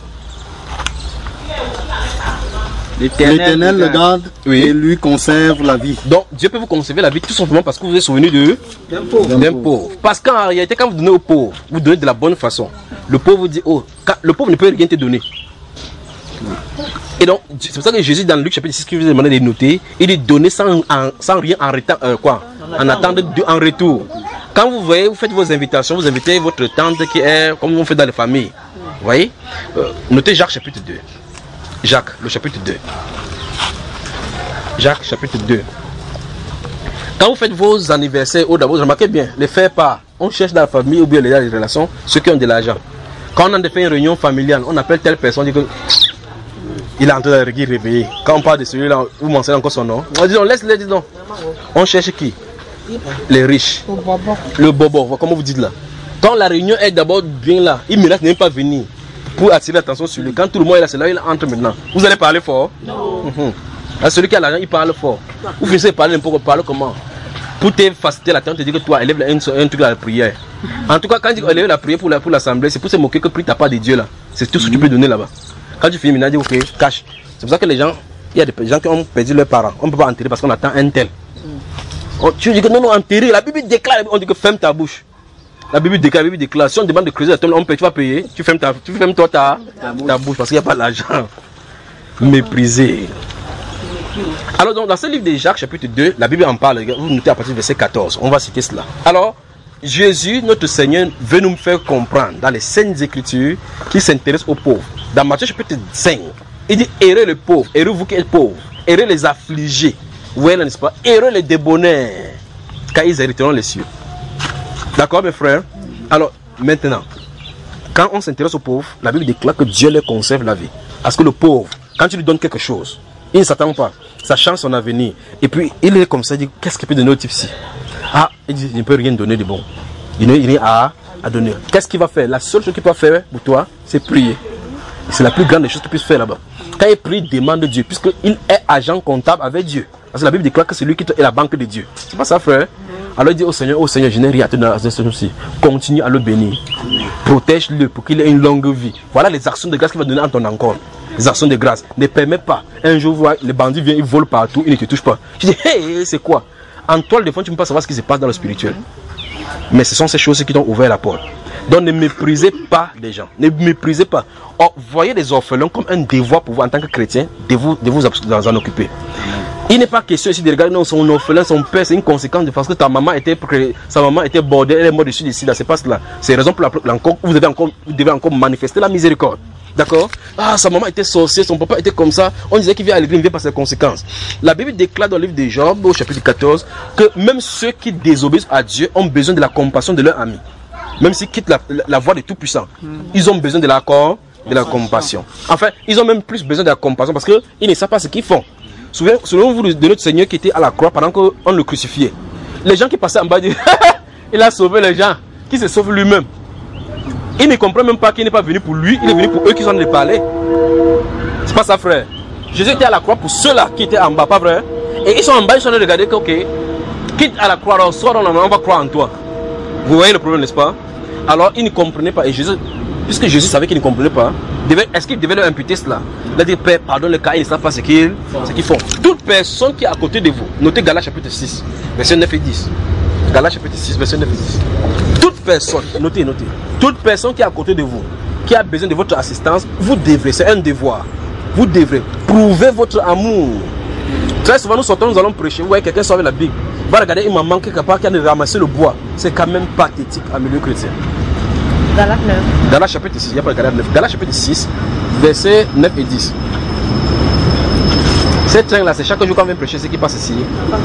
L'Éternel le garde, oui, et lui conserve la vie. Donc Dieu peut vous conserver la vie tout simplement parce que vous êtes souvenu de d'un pauvre. D'un pauvre. Parce qu'en réalité, quand vous donnez au pauvre, vous donnez de la bonne façon. Le pauvre vous dit, oh, le pauvre ne peut rien te donner. Et donc, c'est pour ça que Jésus dans Luc chapitre six, qui vous a demandé de noter, il dit donner sans, en, sans rien en, retard, euh, quoi, en attendre de, en retour. Quand vous voyez, vous faites vos invitations, vous invitez votre tante qui est comme on fait dans les familles. Vous voyez, euh, notez Jacques chapitre deux. Jacques, le chapitre deux. Jacques, chapitre deux. Quand vous faites vos anniversaires, oh, d'abord, remarquez bien, les faire part. On cherche dans la famille ou bien les relations ceux qui ont de l'argent. Quand on a fait une réunion familiale, on appelle telle personne, on dit que il est en train de réveiller. Quand on parle de celui-là, vous mentionnez encore son nom. On dit non, laisse-le, dis donc. On cherche qui? Les riches. Le bobo, comment vous dites là? Quand la réunion est d'abord bien là, il ne même pas venir pour attirer l'attention sur lui. Quand tout le monde est là, c'est là il entre maintenant. Vous allez parler fort? Non. Mm-hmm. Celui qui a l'argent, il parle fort. Vous finissez par parler n'importe parler comment? Pour te faciliter la tente, te dire que toi, élève un, un truc à la prière. En tout cas, quand tu élèves la prière pour l'assemblée, la, pour c'est pour se moquer que prie ta part de Dieu là. C'est tout ce que tu peux donner là-bas. Quand tu finis maintenant, dis ok, cache. C'est pour ça que les gens, il y a des gens qui ont perdu leurs parents. On ne peut pas enterrer parce qu'on attend un tel. On, tu dis que non, non, enterrer. La Bible déclare, on dit que ferme ta bouche. La Bible déclare, la Bible déclare. Si on demande de creuser la tombe, on paye, tu vas payer. Tu fermes, ta, tu fermes toi ta, ta, bouche. ta bouche parce qu'il n'y a pas d'argent. Mépriser. Alors, donc, dans ce livre de Jacques, chapitre deux, la Bible en parle. Vous notez à partir du verset quatorze. On va citer cela. Alors, Jésus, notre Seigneur, veut nous faire comprendre dans les Saintes Écritures qu'il s'intéresse aux pauvres. Dans Matthieu chapitre cinq, il dit: errez les pauvres, errez vous qui êtes pauvres, errez les affligés. Oui, n'est-ce pas? Errez les débonnaires, car ils hériteront les cieux. D'accord, mes frères? Alors, maintenant, quand on s'intéresse aux pauvres, la Bible déclare que Dieu leur conserve la vie. Parce que le pauvre, quand tu lui donnes quelque chose, il ne s'attend pas. Ça change son avenir. Et puis, il est comme ça, il dit: qu'est-ce qu'il peut donner au type-ci? Ah, il dit: il ne peut rien donner de bon. Il n'a rien à, à donner. Qu'est-ce qu'il va faire? La seule chose qu'il peut faire pour toi, c'est prier. C'est la plus grande des choses qu'il puisse faire là-bas. Quand il prie, il demande Dieu, puisqu'il est agent comptable avec Dieu. Parce que la Bible déclare que c'est lui qui est la banque de Dieu. C'est pas ça, frère? Alors il dit au Seigneur: oh Seigneur, je n'ai rien à te donner à cette chose-ci. Continue à le bénir. Protège-le pour qu'il ait une longue vie. Voilà les actions de grâce qu'il va donner en ton encore. Les actions de grâce. Ne permets pas. Un jour, vois, les bandits viennent, ils volent partout, ils ne te touchent pas. Tu dis: hé, hey, c'est quoi? En toi, le fond, tu ne peux pas savoir ce qui se passe dans le spirituel. Mais ce sont ces choses qui t'ont ouvert la porte. Donc ne méprisez pas les gens. Ne méprisez pas. Or, voyez les orphelins comme un devoir pour vous en tant que chrétien de vous, de vous en occuper. Il n'est pas question ici de regarder non, son orphelin, son père, c'est une conséquence de parce que ta maman était, sa maman était bordée, elle est morte dessus d'ici, là, c'est pas cela. C'est la raison pour laquelle encore, vous, devez encore, vous devez encore manifester la miséricorde. D'accord? Ah, sa maman était sorcière, son papa était comme ça. On disait qu'il vient à l'église, il vient par ses conséquences. La Bible déclare dans le livre de Job, au chapitre quatorze, que même ceux qui désobéissent à Dieu ont besoin de la compassion de leurs amis. Même s'ils quittent la, la, la voie de Tout-Puissant, ils ont besoin de l'accord, de la compassion. Enfin, ils ont même plus besoin de la compassion parce qu'ils ne savent pas ce qu'ils font. Souvenez-vous de notre Seigneur qui était à la croix pendant qu'on le crucifiait. Les gens qui passaient en bas disent: il a sauvé les gens, qui se sauve lui-même. Il ne comprend même pas qu'il n'est pas venu pour lui, il est venu pour eux qui sont en train de parler. C'est pas ça, frère. Jésus était à la croix pour ceux-là qui étaient en bas, pas vrai? Et ils sont en bas, ils sont en train de regarder que, ok, quitte à la croix, alors sors, on va croire en toi. Vous voyez le problème, n'est-ce pas? Alors, ils ne comprenaient pas. Et Jésus, puisque Jésus savait qu'ils ne comprenaient pas, est-ce qu'il devait leur imputer cela? Il a dit: Père, pardonne le cas, ils ne savent pas ce qu'ils qu'ils font. Toute personne qui est à côté de vous, notez Galates chapitre six, versets neuf et dix. Galates chapitre six, versets neuf et dix. Toute personne, notez, notez. Toute personne qui est à côté de vous, qui a besoin de votre assistance, vous devrez, c'est un devoir, vous devrez prouver votre amour. Très souvent, nous sortons, nous allons prêcher. Vous voyez, quelqu'un sort avec la Bible, va regarder une maman quelque part qui a ramassé le bois. C'est quand même pathétique à milieu chrétien. Galates neuf. Galates chapitre six, il n'y a pas de Galates neuf. Galates chapitre six, versets neuf et dix. Cette train là, c'est chaque jour qu'on vient prêcher, ce qui passe ici.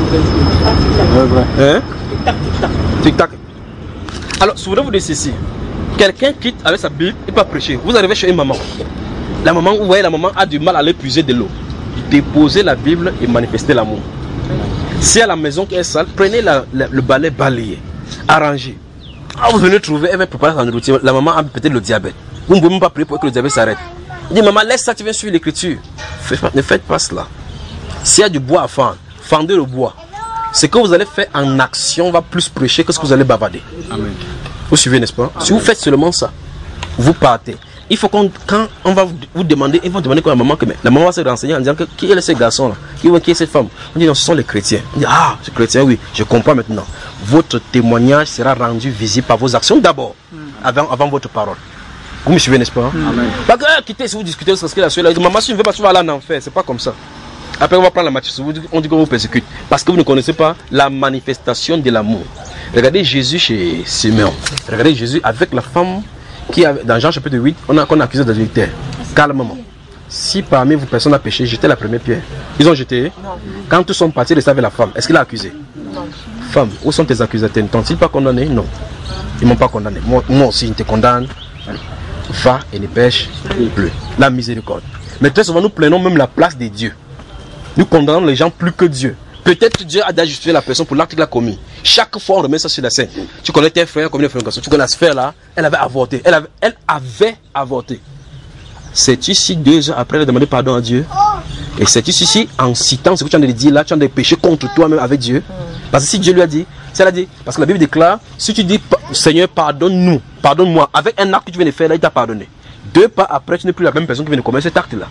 Hein? Tic-tac. Alors, souvenez-vous de ceci. Quelqu'un quitte avec sa Bible, il peut prêcher. Vous arrivez chez une maman. La maman, vous voyez, la maman a du mal à aller puiser de l'eau. Déposez la Bible et manifestez l'amour. Si à la maison qui est sale, prenez la, la, le balai balayé, arrangez. Ah, vous venez trouver, elle va préparer sa nourriture. La maman a peut-être le diabète. Vous ne pouvez même pas prier pour que le diabète s'arrête. Il dit: maman, laisse ça, tu viens suivre l'écriture. Ne faites pas cela. S'il y a du bois à fendre, fendez le bois. Ce que vous allez faire en action va plus prêcher que ce que vous allez bavarder. Amen. Vous suivez, n'est-ce pas? Si vous faites seulement ça, vous partez. Il faut qu'on, quand on va vous demander, ils vont demander quoi à la maman, que la maman va se renseigner en disant que, qui est ce garçon-là, qui est cette femme. On dit: non, ce sont les chrétiens. On dit: ah, c'est chrétien, oui, je comprends maintenant. Votre témoignage sera rendu visible par vos actions d'abord, mm. avant, avant votre parole. Vous me suivez, n'est-ce pas? Amen. Parce que, euh, quittez, si vous discutez, parce que la soeur, maman, si tu ne veux pas, tu vas aller en enfer. C'est pas comme ça. Après, on va prendre la matière, on dit qu'on vous persécute. Parce que vous ne connaissez pas la manifestation de l'amour. Regardez Jésus chez Simeon. Regardez Jésus avec la femme qui, avait, dans Jean chapitre huit, on a, on a accusé d'adultère. Calmement. Si parmi vous personne a péché, jetez la première pierre. Ils ont jeté. Non. Quand tous sont partis, ils savaient la femme. Est-ce qu'il a accusé? Non. Femme, où sont tes accusateurs? Ne t'ont-ils pas condamné? Non. Ils ne m'ont pas condamné. Moi, moi aussi, ils te condamnent. Va et ne pêche plus. La miséricorde. Mais très souvent, nous prenons même la place de Dieu. Nous condamnons les gens plus que Dieu. Peut-être Dieu a justifié la personne pour l'acte qu'il a commis. Chaque fois, on remet ça sur la scène. Tu connais tes frères, comme une frère, tu connais la sphère là, elle avait avorté. Elle avait, elle avait avorté. C'est ici, deux heures après, elle a demandé pardon à Dieu. Et c'est ici, en citant ce que tu as dit là, tu as des péchés contre toi-même avec Dieu. Parce que si Dieu lui a dit, c'est a dit, parce que la Bible déclare, si tu dis, Seigneur, pardonne-nous, pardonne-moi, avec un acte que tu viens de faire là, il t'a pardonné. Deux pas après, tu n'es plus la même personne qui vient de commettre cet acte là.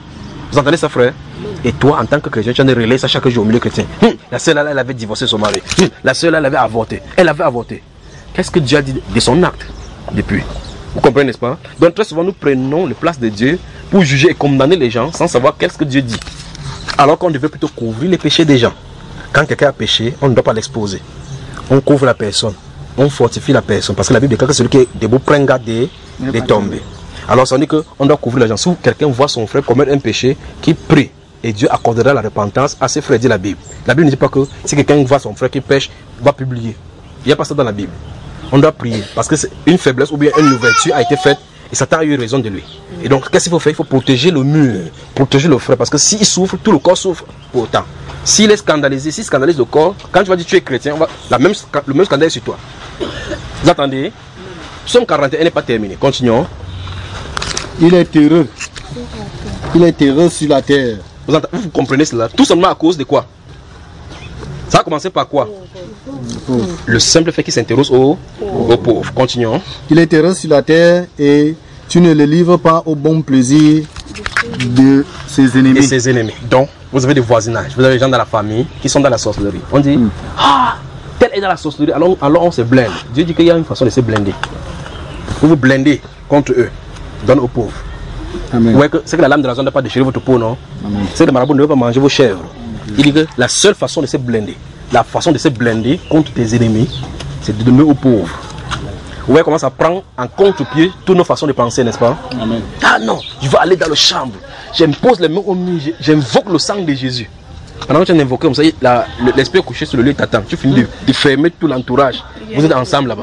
Vous entendez ça, frère? Et toi, en tant que chrétien, tu as relayer ça chaque jour au milieu chrétien. Hum, la sœur là, elle avait divorcé son mari. Hum, la sœur là, elle avait avorté. Elle avait avorté. Qu'est-ce que Dieu a dit de son acte depuis? Vous comprenez, n'est-ce pas? Donc très souvent, nous prenons les places de Dieu pour juger et condamner les gens sans savoir qu'est-ce que Dieu dit. Alors qu'on devait plutôt couvrir les péchés des gens. Quand quelqu'un a péché, on ne doit pas l'exposer. On couvre la personne. On fortifie la personne. Parce que la Bible dit que celui qui est debout prend garde des, des tombées. Alors ça veut dire qu'on doit couvrir les gens. Si quelqu'un voit son frère commettre un péché, qui prie. Et Dieu accordera la repentance à ses frères, dit la Bible. La Bible ne dit pas que si quelqu'un voit son frère qui pêche, va publier. Il n'y a pas ça dans la Bible. On doit prier. Parce que c'est une faiblesse ou bien une ouverture a été faite. Et Satan a eu raison de lui. Et donc, qu'est-ce qu'il faut faire? Il faut protéger le mur, protéger le frère. Parce que s'il souffre, tout le corps souffre pour autant. S'il est scandalisé, s'il scandalise le corps, quand tu vas dire que tu es chrétien, on va, la même, le même scandale est sur toi. Vous attendez? Somme quarante et un n'est pas terminé. Continuons. Il est heureux. Il est heureux sur la terre. Vous, entendez, vous comprenez cela? Tout simplement à cause de quoi? Ça a commencé par quoi? Le simple fait qu'il s'intéresse aux, aux pauvres. Continuons. Il est heureux sur la terre et tu ne le livres pas au bon plaisir de ses ennemis. Et ses ennemis. Donc, vous avez des voisinages, vous avez des gens dans la famille qui sont dans la sorcellerie. On dit, mm. ah, tel est dans la sorcellerie, alors, alors on se blinde. Dieu dit qu'il y a une façon de se blinder. Vous vous blindez contre eux, donne aux pauvres. Amen. Vous voyez que c'est que la lame de la zone ne doit pas déchirer votre peau, non? C'est que le marabout ne veut pas manger vos chèvres. Mm. Il dit que la seule façon de se blinder, la façon de se blinder contre tes ennemis, c'est de donner aux pauvres. Vous voyez comment ça prend en contre-pied toutes nos façons de penser, n'est-ce pas? Amen. Ah non, je vais aller dans le chambre, j'impose les mains au mur, j'invoque le sang de Jésus. Pendant que tu as invoqué comme ça, l'esprit est couché sur le lit, t'attends. Tu finis de, de fermer tout l'entourage. Vous êtes ensemble là-bas.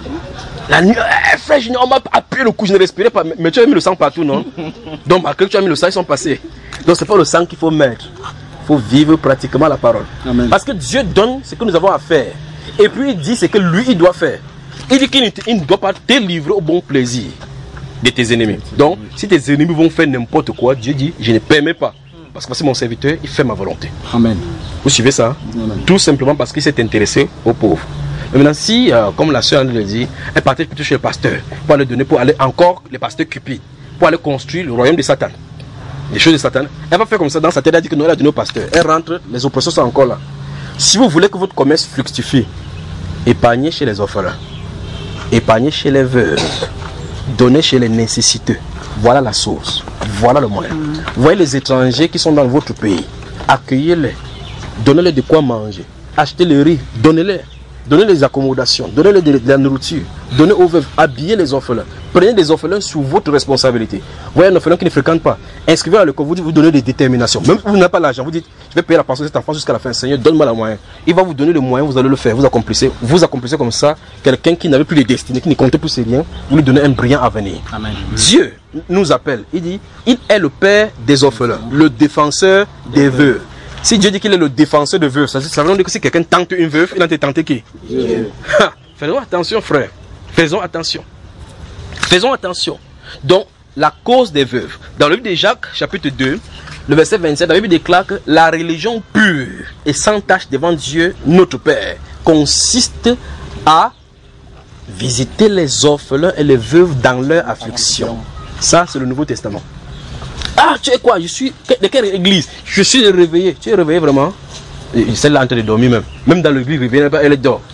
La nuit, eh, frère, on m'a appuyé le cou, je ne respirais pas. Mais tu as mis le sang partout, non? Donc, malgré que tu as mis le sang, ils sont passés. Donc, ce n'est pas le sang qu'il faut mettre. Il faut vivre pratiquement la parole. Amen. Parce que Dieu donne ce que nous avons à faire. Et puis, il dit ce que lui, il doit faire. Il dit qu'il ne doit pas te livrer au bon plaisir de tes ennemis. Donc, si tes ennemis vont faire n'importe quoi, Dieu dit, je ne permets pas. Parce que c'est mon serviteur, il fait ma volonté. Amen. Vous suivez ça? Amen. Tout simplement parce qu'il s'est intéressé aux pauvres. Mais maintenant, si, euh, comme la soeur nous le dit, elle partait plutôt chez le pasteur, pour aller donner, pour aller encore, les pasteurs cupides, pour aller construire le royaume de Satan. Les choses de Satan. Elle va faire comme ça dans sa tête, elle dit que non, elle a donné au pasteur. Elle rentre, les oppresseurs sont encore là. Si vous voulez que votre commerce fructifie, épargnez chez les orphelins, épargnez chez les veuves, donnez chez les nécessiteux. Voilà la source, voilà le moyen. Mm. Voyez les étrangers qui sont dans votre pays, accueillez-les, donnez-les de quoi manger, achetez le riz, donnez-les, donnez-les des accommodations, donnez-les de, de la nourriture, donnez aux veuves, habillez les orphelins, prenez des orphelins sous votre responsabilité. Voyez un orphelin qui ne fréquente pas, inscrivez à l'école, vous dites, vous donnez des déterminations. Même si vous n'avez pas l'argent, vous dites, je vais payer la pension de cet enfant jusqu'à la fin, Seigneur, donne-moi la moyen. Il va vous donner le moyen, vous allez le faire, vous accomplissez, vous accomplissez comme ça, quelqu'un qui n'avait plus de destinée, qui ne comptait plus ses liens, vous lui donnez un brillant avenir. Amen. Dieu nous appelle, il dit, il est le père des orphelins, le défenseur des veuves. Si Dieu dit qu'il est le défenseur de veuves, ça veut dire que si quelqu'un tente une veuve, il a tenté qui? Dieu. Faisons attention, frère. Faisons attention. Faisons attention. Donc, la cause des veuves. Dans le livre de Jacques, chapitre deux, le verset vingt-sept, la Bible déclare que la religion pure et sans tache devant Dieu, notre Père, consiste à visiter les orphelins et les veuves dans leur affliction. Ça, c'est le Nouveau Testament. Ah, tu es quoi? Je suis de quelle église? Je suis réveillé. Tu es réveillé vraiment? Celle-là en train de dormir même. Même dans l'église réveillée, elle dort.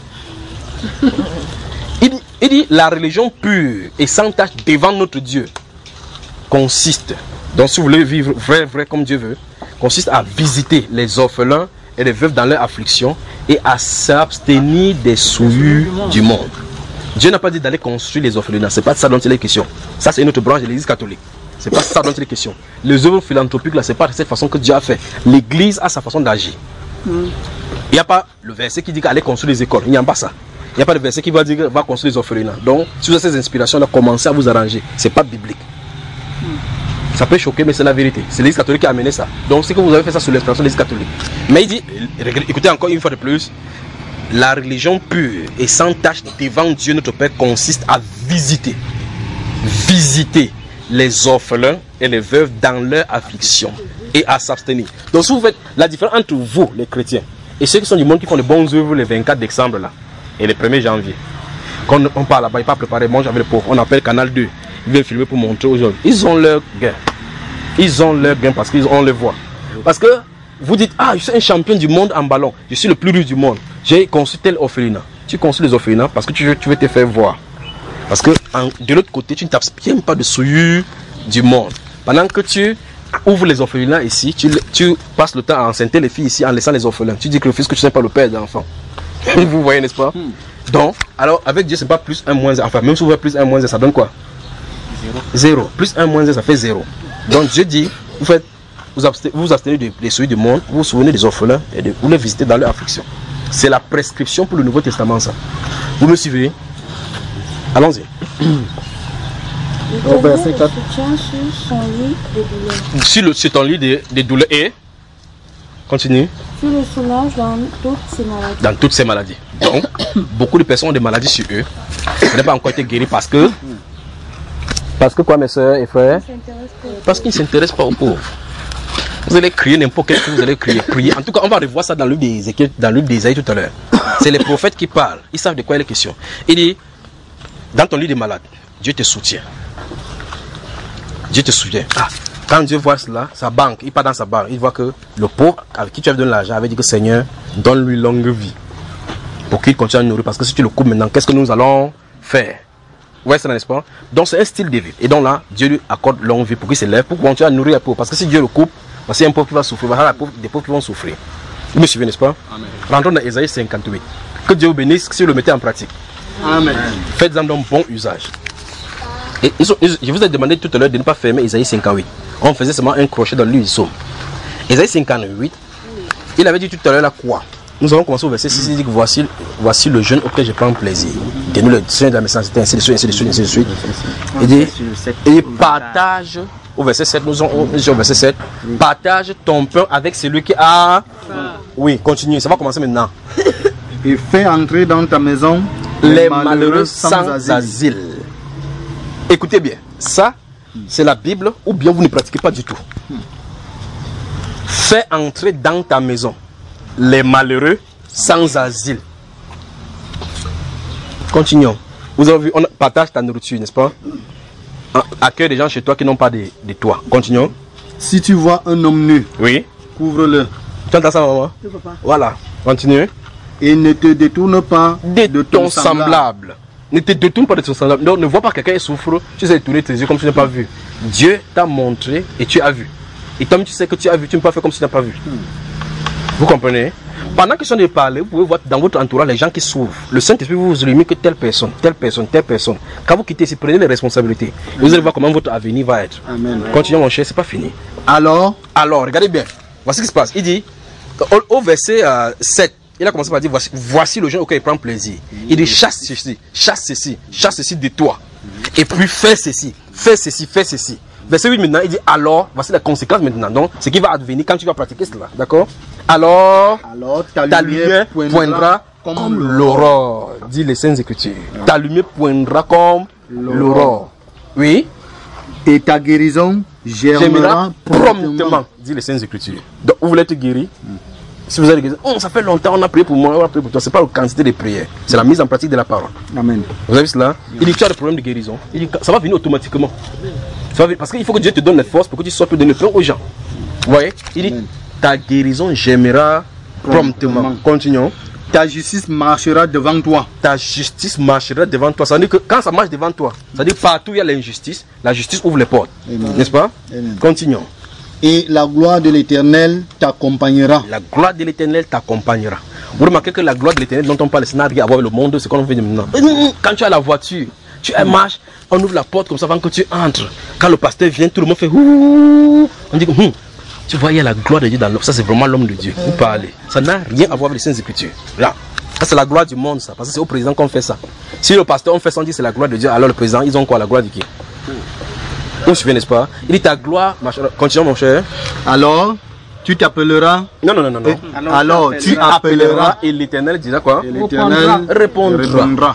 Il dit, il dit, la religion pure et sans tache devant notre Dieu consiste, donc si vous voulez vivre vrai, vrai comme Dieu veut, consiste à visiter les orphelins et les veuves dans leur affliction et à s'abstenir des souillures du monde. Dieu n'a pas dit d'aller construire les orphelinats, c'est pas de ça dont il est question. Ça, c'est une autre branche de l'église catholique. C'est pas ça dont il est question. Les œuvres philanthropiques, là, c'est pas de cette façon que Dieu a fait. L'église a sa façon d'agir. Mm. Il n'y a pas le verset qui dit qu'aller construire les écoles. Il n'y a pas ça. Il n'y a pas de verset qui va dire va construire les orphelinats. Donc, si vous avez ces inspirations-là, commencez à vous arranger. C'est pas biblique. Mm. Ça peut choquer, mais c'est la vérité. C'est l'église catholique qui a amené ça. Donc, c'est que vous avez fait ça sous l'inspiration de l'église catholique. Mais il dit, écoutez encore une fois de plus, la religion pure et sans tache devant Dieu notre Père consiste à visiter. Visiter les orphelins et les veuves dans leur affliction et à s'abstenir. Donc si vous faites la différence entre vous, les chrétiens, et ceux qui sont du monde qui font de bonnes œuvres les vingt-quatre décembre là, et le premier janvier, quand on parle là-bas, ils ne pas préparer, mange avec les pauvres, on appelle Canal deux, ils viennent filmer pour montrer aux gens, ils ont leur gain. Ils ont leur gain parce qu'on les voit. Parce que vous dites, ah, je suis un champion du monde en ballon. Je suis le plus riche du monde. J'ai construit tel orphelinat. Tu construis les orphelinats parce que tu veux, tu veux te faire voir. Parce que en, de l'autre côté, tu ne t'abstiens pas de souillure du monde. Pendant que tu ouvres les orphelinats ici, tu, tu passes le temps à enceinter les filles ici en laissant les orphelins. Tu dis que le fils que tu ne sais pas le père d'enfant. Vous voyez, n'est-ce pas? hmm. Donc, alors avec Dieu, c'est pas plus un moins un. Enfin, même si vous faites plus un moins un, ça donne quoi? Zéro. Zéro. Plus un moins un, ça fait zéro. Donc Dieu dit, vous faites, vous abstenez, vous, vous abstenez des, des souillures du monde, vous vous souvenez des orphelins et de, vous les visitez dans leur affliction. C'est la prescription pour le Nouveau Testament, ça. Vous me suivez? Allons-y. Au verset quatre. Sur son lit de douleur. Sur, le, sur ton lit de, de douleur et continue. Tu le soulages dans toutes ces maladies. Dans toutes ces maladies. Donc, beaucoup de personnes ont des maladies sur eux. Ils n'ont pas encore été guéris parce que. Parce que quoi, mes soeurs et frères? Parce qu'ils ne s'intéressent pas aux pauvres. Vous allez crier n'importe quel chose, vous allez crier, prier. En tout cas, on va revoir ça dans le livre d'Ézéchiel, dans le livre d'Ésaïe tout à l'heure. C'est les prophètes qui parlent. Ils savent de quoi il est question. Il dit, dans ton lit de malade, Dieu te soutient. Dieu te soutient. Ah, quand Dieu voit cela, sa banque, il part dans sa banque, il voit que le pauvre avec qui tu as donné l'argent avait dit que Seigneur, donne-lui longue vie. Pour qu'il continue à nourrir. Parce que si tu le coupes maintenant, qu'est-ce que nous allons faire? Ouais, ça n'est-ce pas? Donc c'est un style de vie. Et donc là, Dieu lui accorde longue vie pour qu'il se lève, pour continuer à nourrir le pauvre. Parce que si Dieu le coupe, c'est un pauvre qui va souffrir, voilà, des pauvres qui vont souffrir. Vous me suivez, n'est-ce pas? Amen. Rentrons dans Ésaïe cinquante-huit. Que Dieu vous bénisse si vous le mettez en pratique. Amen. Faites-en donc bon usage. Et ils ont, ils, je vous ai demandé tout à l'heure de ne pas fermer Ésaïe cinquante-huit. On faisait seulement un crochet dans le livre du psaume. Ésaïe cinquante-huit, il avait dit tout à l'heure là quoi? Nous allons commencer au verset six, il dit que voici, voici le jeune auquel je prends plaisir. Et nous, le Seigneur de la méchanceté, ainsi de suite, ainsi de suite, ainsi de suite. Il dit, il partage, au verset sept, nous sommes au verset sept, partage ton pain avec celui qui a. Oui, continue, ça va commencer maintenant. Et fais entrer dans ta maison les, les malheureux, malheureux sans, sans asile. asile. Écoutez bien, ça, c'est la Bible, ou bien vous ne pratiquez pas du tout. Fais entrer dans ta maison les malheureux sans asile. Continuons. Vous avez vu, on partage ta nourriture, n'est-ce pas? Accueille des gens chez toi qui n'ont pas de, de toit. Continuons. Si tu vois un homme nu, oui, couvre-le. Tu entends ça, maman? Voilà. Continuez. Et ne te détourne pas de, de ton, ton semblable. semblable. Ne te détourne pas de ton semblable. Donc, ne vois pas quelqu'un qui souffre, tu sais tourner tes yeux comme tu n'as pas vu. Dieu t'a montré et tu as vu. Et comme tu sais que tu as vu, tu ne peux pas faire comme si tu n'as pas vu. Hmm. Vous comprenez? Pendant que je suis en train de parler, vous pouvez voir dans votre entourage les gens qui souffrent. Le Saint-Esprit vous illumine que telle personne, telle personne, telle personne. Quand vous quittez ici, prenez les responsabilités. Et vous allez voir comment votre avenir va être. Amen. Continuez mon cher, c'est pas fini. Alors, Alors, regardez bien. Voici ce qui se passe. Il dit, au, au verset euh, sept, il a commencé par dire, voici, voici le jeune auquel il prend plaisir. Il dit, chasse ceci, chasse ceci, chasse ceci de toi. Et puis fais ceci, fais ceci, fais ceci. Verset huit maintenant, il dit, alors, voici la conséquence maintenant. Donc, ce qui va advenir quand tu vas pratiquer cela. D'accord? Alors, alors ta, ta lumière, lumière poindra, poindra comme, comme l'aurore, dit les Saintes Écritures. Ah. Ta lumière poindra comme l'aurore. Oui. Et ta guérison germera promptement, dit les Saintes Écritures. Donc, vous voulez être guéri? Mm. Si vous allez dire, oh, ça fait longtemps, on a prié pour moi, on a prié pour toi. Ce n'est pas la quantité de prières, c'est la mise en pratique de la parole. Amen. Vous avez vu cela? Il dit, tu as des problèmes de guérison. Il dit, ça va venir automatiquement. Ça va venir, parce qu'il faut que Dieu te donne la force pour que tu sois plus donner le pain aux gens. Vous voyez? Il dit, Amen. Ta guérison germera promptement. Continuons. Ta justice marchera devant toi. Ta justice marchera devant toi. Ça veut dire que quand ça marche devant toi, ça veut dire partout où il y a l'injustice, la justice ouvre les portes. N'est-ce pas? Amen. Continuons. Et la gloire de l'Éternel t'accompagnera. La gloire de l'Éternel t'accompagnera. Vous remarquez que la gloire de l'Éternel dont on parle, ça n'a rien à voir avec le monde, c'est qu'on fait maintenant. Quand tu as la voiture, tu marches, on ouvre la porte comme ça avant que tu entres. Quand le pasteur vient, tout le monde fait ouh. On dit hum, tu vois, il y a la gloire de Dieu dans l'homme. Ça, c'est vraiment l'homme de Dieu. Vous parlez. Ça n'a rien à voir avec les Saintes Écritures. Là. Ça, c'est la gloire du monde, ça. Parce que c'est au président qu'on fait ça. Si le pasteur, on fait ça, on dit c'est la gloire de Dieu, alors le président, ils ont quoi? La gloire de qui? Vous suivez, n'est-ce pas? Il dit ta gloire, continue mon cher. Alors, tu t'appelleras. Non, non, non, non. non. Alors, alors tu appelleras. Et l'Éternel dira quoi? Et l'Éternel répondra. répondra.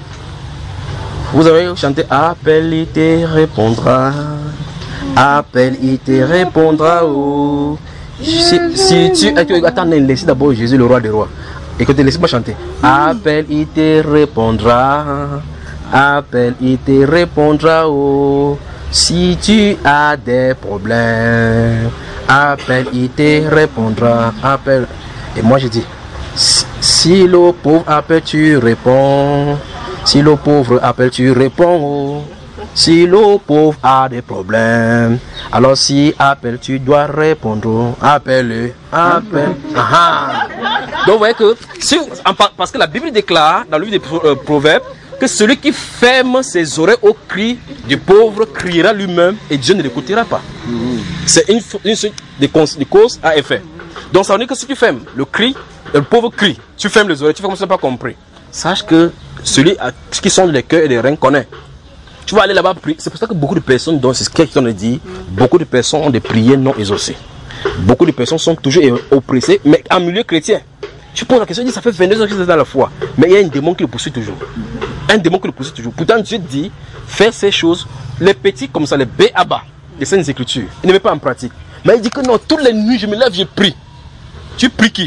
Vous avez chanté appelle, il te répondra. Appelle, il te répondra. Oh. Si, si tu. Attends, laissez d'abord Jésus, le roi des rois. Écoutez, laissez-moi chanter. Appelle, il te répondra. Appelle, il te répondra. Oh. Si tu as des problèmes, appelle, il te répondra. Appelle. Et moi je dis, si, si le pauvre appelle, tu réponds. Si le pauvre appelle, tu réponds. Si le pauvre a des problèmes, alors si appelle, tu dois répondre. Appelle, appelle. Aha. Donc vous voyez que, si, parce que la Bible déclare dans le livre des euh, Proverbes, que celui qui ferme ses oreilles au cri du pauvre criera lui-même et Dieu ne l'écoutera pas. Mm-hmm. C'est une, une suite de, cause, de cause à effet. Donc ça veut dire que si tu fermes le cri, le pauvre crie, tu fermes les oreilles, tu fais comme si tu n'as pas compris. Sache que celui à, qui sonde les cœurs et les reins connaît. Tu vas aller là-bas prier. C'est pour ça que beaucoup de personnes, donc c'est ce qu'on a dit, beaucoup de personnes ont des prières non exaucées. Beaucoup de personnes sont toujours oppressées, mais en milieu chrétien. Tu poses la question, tu dis ça fait vingt-deux ans que c'est dans la foi, mais il y a un démon qui le poursuit toujours. Un démon qui le poursuit toujours. Pourtant Dieu dit, fais ces choses, les petits comme ça, les B à bas, les Saintes Écritures. Il ne met pas en pratique. Mais il dit que non, toutes les nuits je me lève, je prie. Tu pries qui?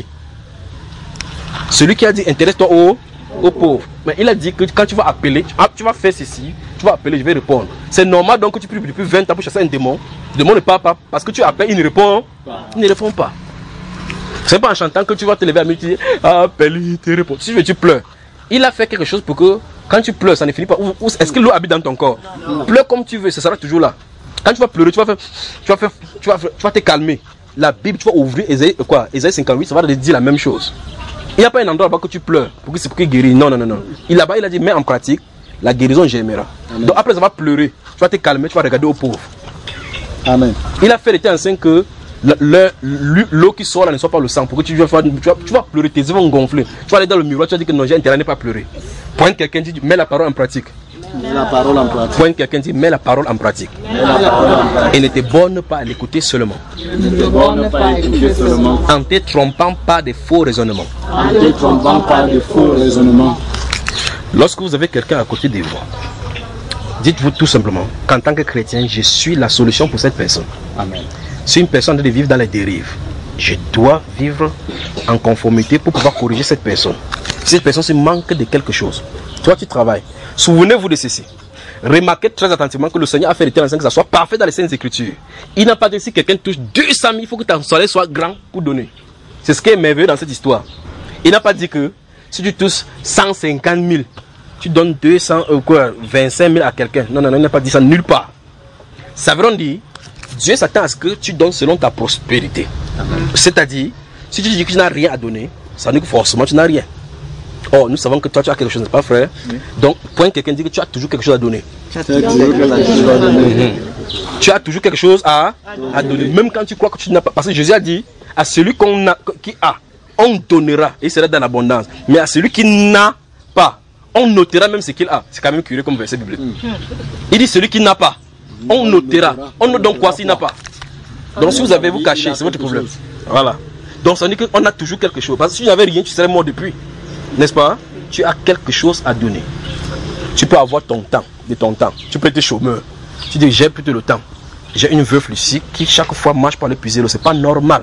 Celui qui a dit, intéresse-toi aux, aux pauvres. Mais il a dit que quand tu vas appeler, tu, ah, tu vas faire ceci, tu vas appeler, je vais répondre. C'est normal donc que tu pries depuis vingt ans pour chasser un démon. Le démon ne parle pas parce que tu appelles, il ne répond, il ne répond pas. C'est pas en chantant que tu vas te lever à minuit, tu dis, appelle, il te répond. Si tu veux, tu pleures. Il a fait quelque chose pour que quand tu pleures, ça ne finit pas. Est-ce que l'eau habite dans ton corps? Pleure comme tu veux, ça sera toujours là. Quand tu vas pleurer, tu vas faire, tu vas faire, tu vas, tu vas te calmer. La Bible, tu vas ouvrir Ésaïe, quoi, Ésaïe cinquante-huit, ça va te dire la même chose. Il n'y a pas un endroit là-bas que tu pleures pour que c'est pour qu'il guérisse. Non, non, non, non. Il là-bas, il a dit, mets en pratique, la guérison germera. Donc après, ça va pleurer. Tu vas te calmer, tu vas regarder aux pauvres. Amen. Il a fait l'été enceint que l'eau qui sort là ne soit pas le sang. Pour que tu vas, tu vas, tu vas pleurer, tes yeux vont gonfler. Tu vas aller dans le miroir, tu vas dire que non, j'ai intérêt à ne pas pleurer. Pointe quelqu'un, dit, mets la parole en pratique. Mets la parole en pratique. Pointe quelqu'un, dit, mets la parole en pratique. Et ne te borne pas à l'écouter seulement. Ne te borne pas à écouter seulement. En te trompant pas de faux raisonnements. En te trompant pas de faux raisonnements. Lorsque vous avez quelqu'un à côté de vous, dites-vous tout simplement qu'en tant que chrétien, je suis la solution pour cette personne. Amen. Si une personne doit vivre dans les dérives, je dois vivre en conformité pour pouvoir corriger cette personne. Si cette personne se manque de quelque chose, toi tu travailles. Souvenez-vous de ceci. Remarquez très attentivement que le Seigneur a fait l'été enceint que ça soit parfait dans les Saintes Écritures. Il n'a pas dit si quelqu'un touche deux cent mille, il faut que ton salaire soit grand pour donner. C'est ce qui est merveilleux dans cette histoire. Il n'a pas dit que si tu touches cent cinquante mille, tu donnes deux cents, euh, quoi, vingt-cinq mille à quelqu'un. Non, non, non, il n'a pas dit ça nulle part. Ça veut dire, Dieu s'attend à ce que tu donnes selon ta prospérité. C'est-à-dire, si tu dis que tu n'as rien à donner, ça veut dire que forcément tu n'as rien. Or, nous savons que toi tu as quelque chose, n'est-ce pas, frère? Oui. Donc, point quelqu'un dit que tu as toujours quelque chose à donner. Tu as toujours quelque chose à donner. Tu as toujours quelque chose à, à donner. Même quand tu crois que tu n'as pas. Parce que Jésus a dit, à celui qu'on a, qui a, on donnera, et il sera dans l'abondance. Mais à celui qui n'a pas, on notera même ce qu'il a. C'est quand même curieux comme verset biblique. Il dit celui qui n'a pas, on notera. On note donc quoi s'il n'a pas? Donc si vous avez vous caché, c'est votre problème. Voilà. Donc ça veut dire qu'on a toujours quelque chose. Parce que si tu n'avais rien, tu serais mort depuis. N'est-ce pas? Tu as quelque chose à donner. Tu peux avoir ton temps, de ton temps. Tu peux être chômeur. Tu dis j'ai plutôt le temps. J'ai une veuve ici qui chaque fois marche pour aller puiser l'eau. C'est pas normal.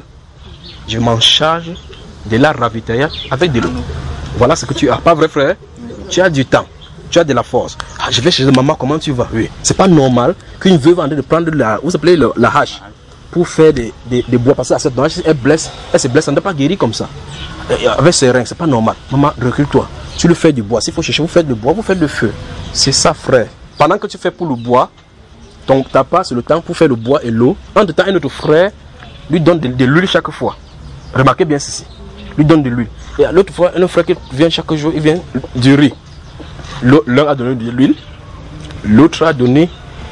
Je m'en charge de la ravitailler avec de l'eau. Voilà ce que tu as. Pas vrai, frère? Tu as du temps. Tu as de la force. Ah, je vais chez maman, comment tu vas? Oui. C'est pas normal qu'une veuve en train de prendre la, vous appelez le, la hache pour faire des, des, des bois. Parce que cette hache, elle blesse, elle se blesse, elle ne doit pas guérir comme ça. Et avec ses reins, c'est pas normal. Maman, recule-toi. Tu le fais du bois. S'il faut chercher, vous faites du bois, vous faites le feu. C'est ça, frère. Pendant que tu fais pour le bois, ton tapas, c'est le temps pour faire le bois et l'eau. En temps, un autre frère lui donne de, de l'huile chaque fois. Remarquez bien ceci. Lui donne de l'huile. Et l'autre fois, un autre frère qui vient chaque jour, il vient du riz. L'un a donné de l'huile, l'autre a donné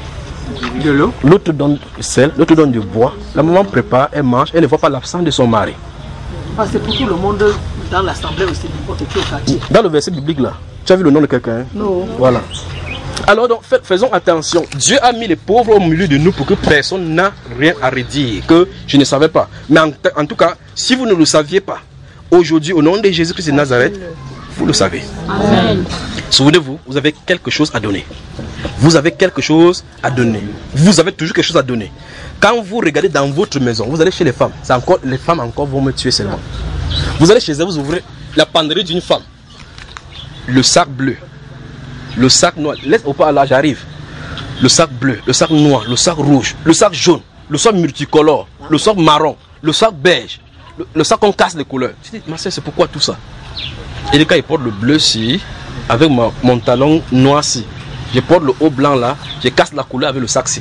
de l'eau, l'autre donne du sel, l'autre donne du bois. La maman prépare, elle mange, elle ne voit pas l'absence de son mari. Ah, c'est pour tout le monde dans l'assemblée aussi, n'importe qui au quartier. Dans le verset biblique là, tu as vu le nom de quelqu'un? Hein? Non. Voilà. Alors donc, faisons attention. Dieu a mis les pauvres au milieu de nous pour que personne n'a rien à redire, que je ne savais pas. Mais en, en tout cas, si vous ne le saviez pas, aujourd'hui, au nom de Jésus-Christ de Nazareth, vous le savez. Amen. Souvenez-vous, vous avez quelque chose à donner. Vous avez quelque chose à donner. Vous avez toujours quelque chose à donner. Quand vous regardez dans votre maison, vous allez chez les femmes. C'est encore, les femmes encore vont me tuer seulement. Vous allez chez elles, vous ouvrez la penderie d'une femme. Le sac bleu. Le sac noir. Laisse au pas là, j'arrive. le sac bleu, le sac noir, le sac rouge, le sac jaune, le sac multicolore, le sac marron, le sac beige, le, le sac qu'on casse les couleurs. Je dis, ma soeur, c'est pourquoi tout ça? Et les cas, il porte le bleu ci, avec ma, mon talon noir ci. Je porte le haut blanc là, je casse la couleur avec le sac ci.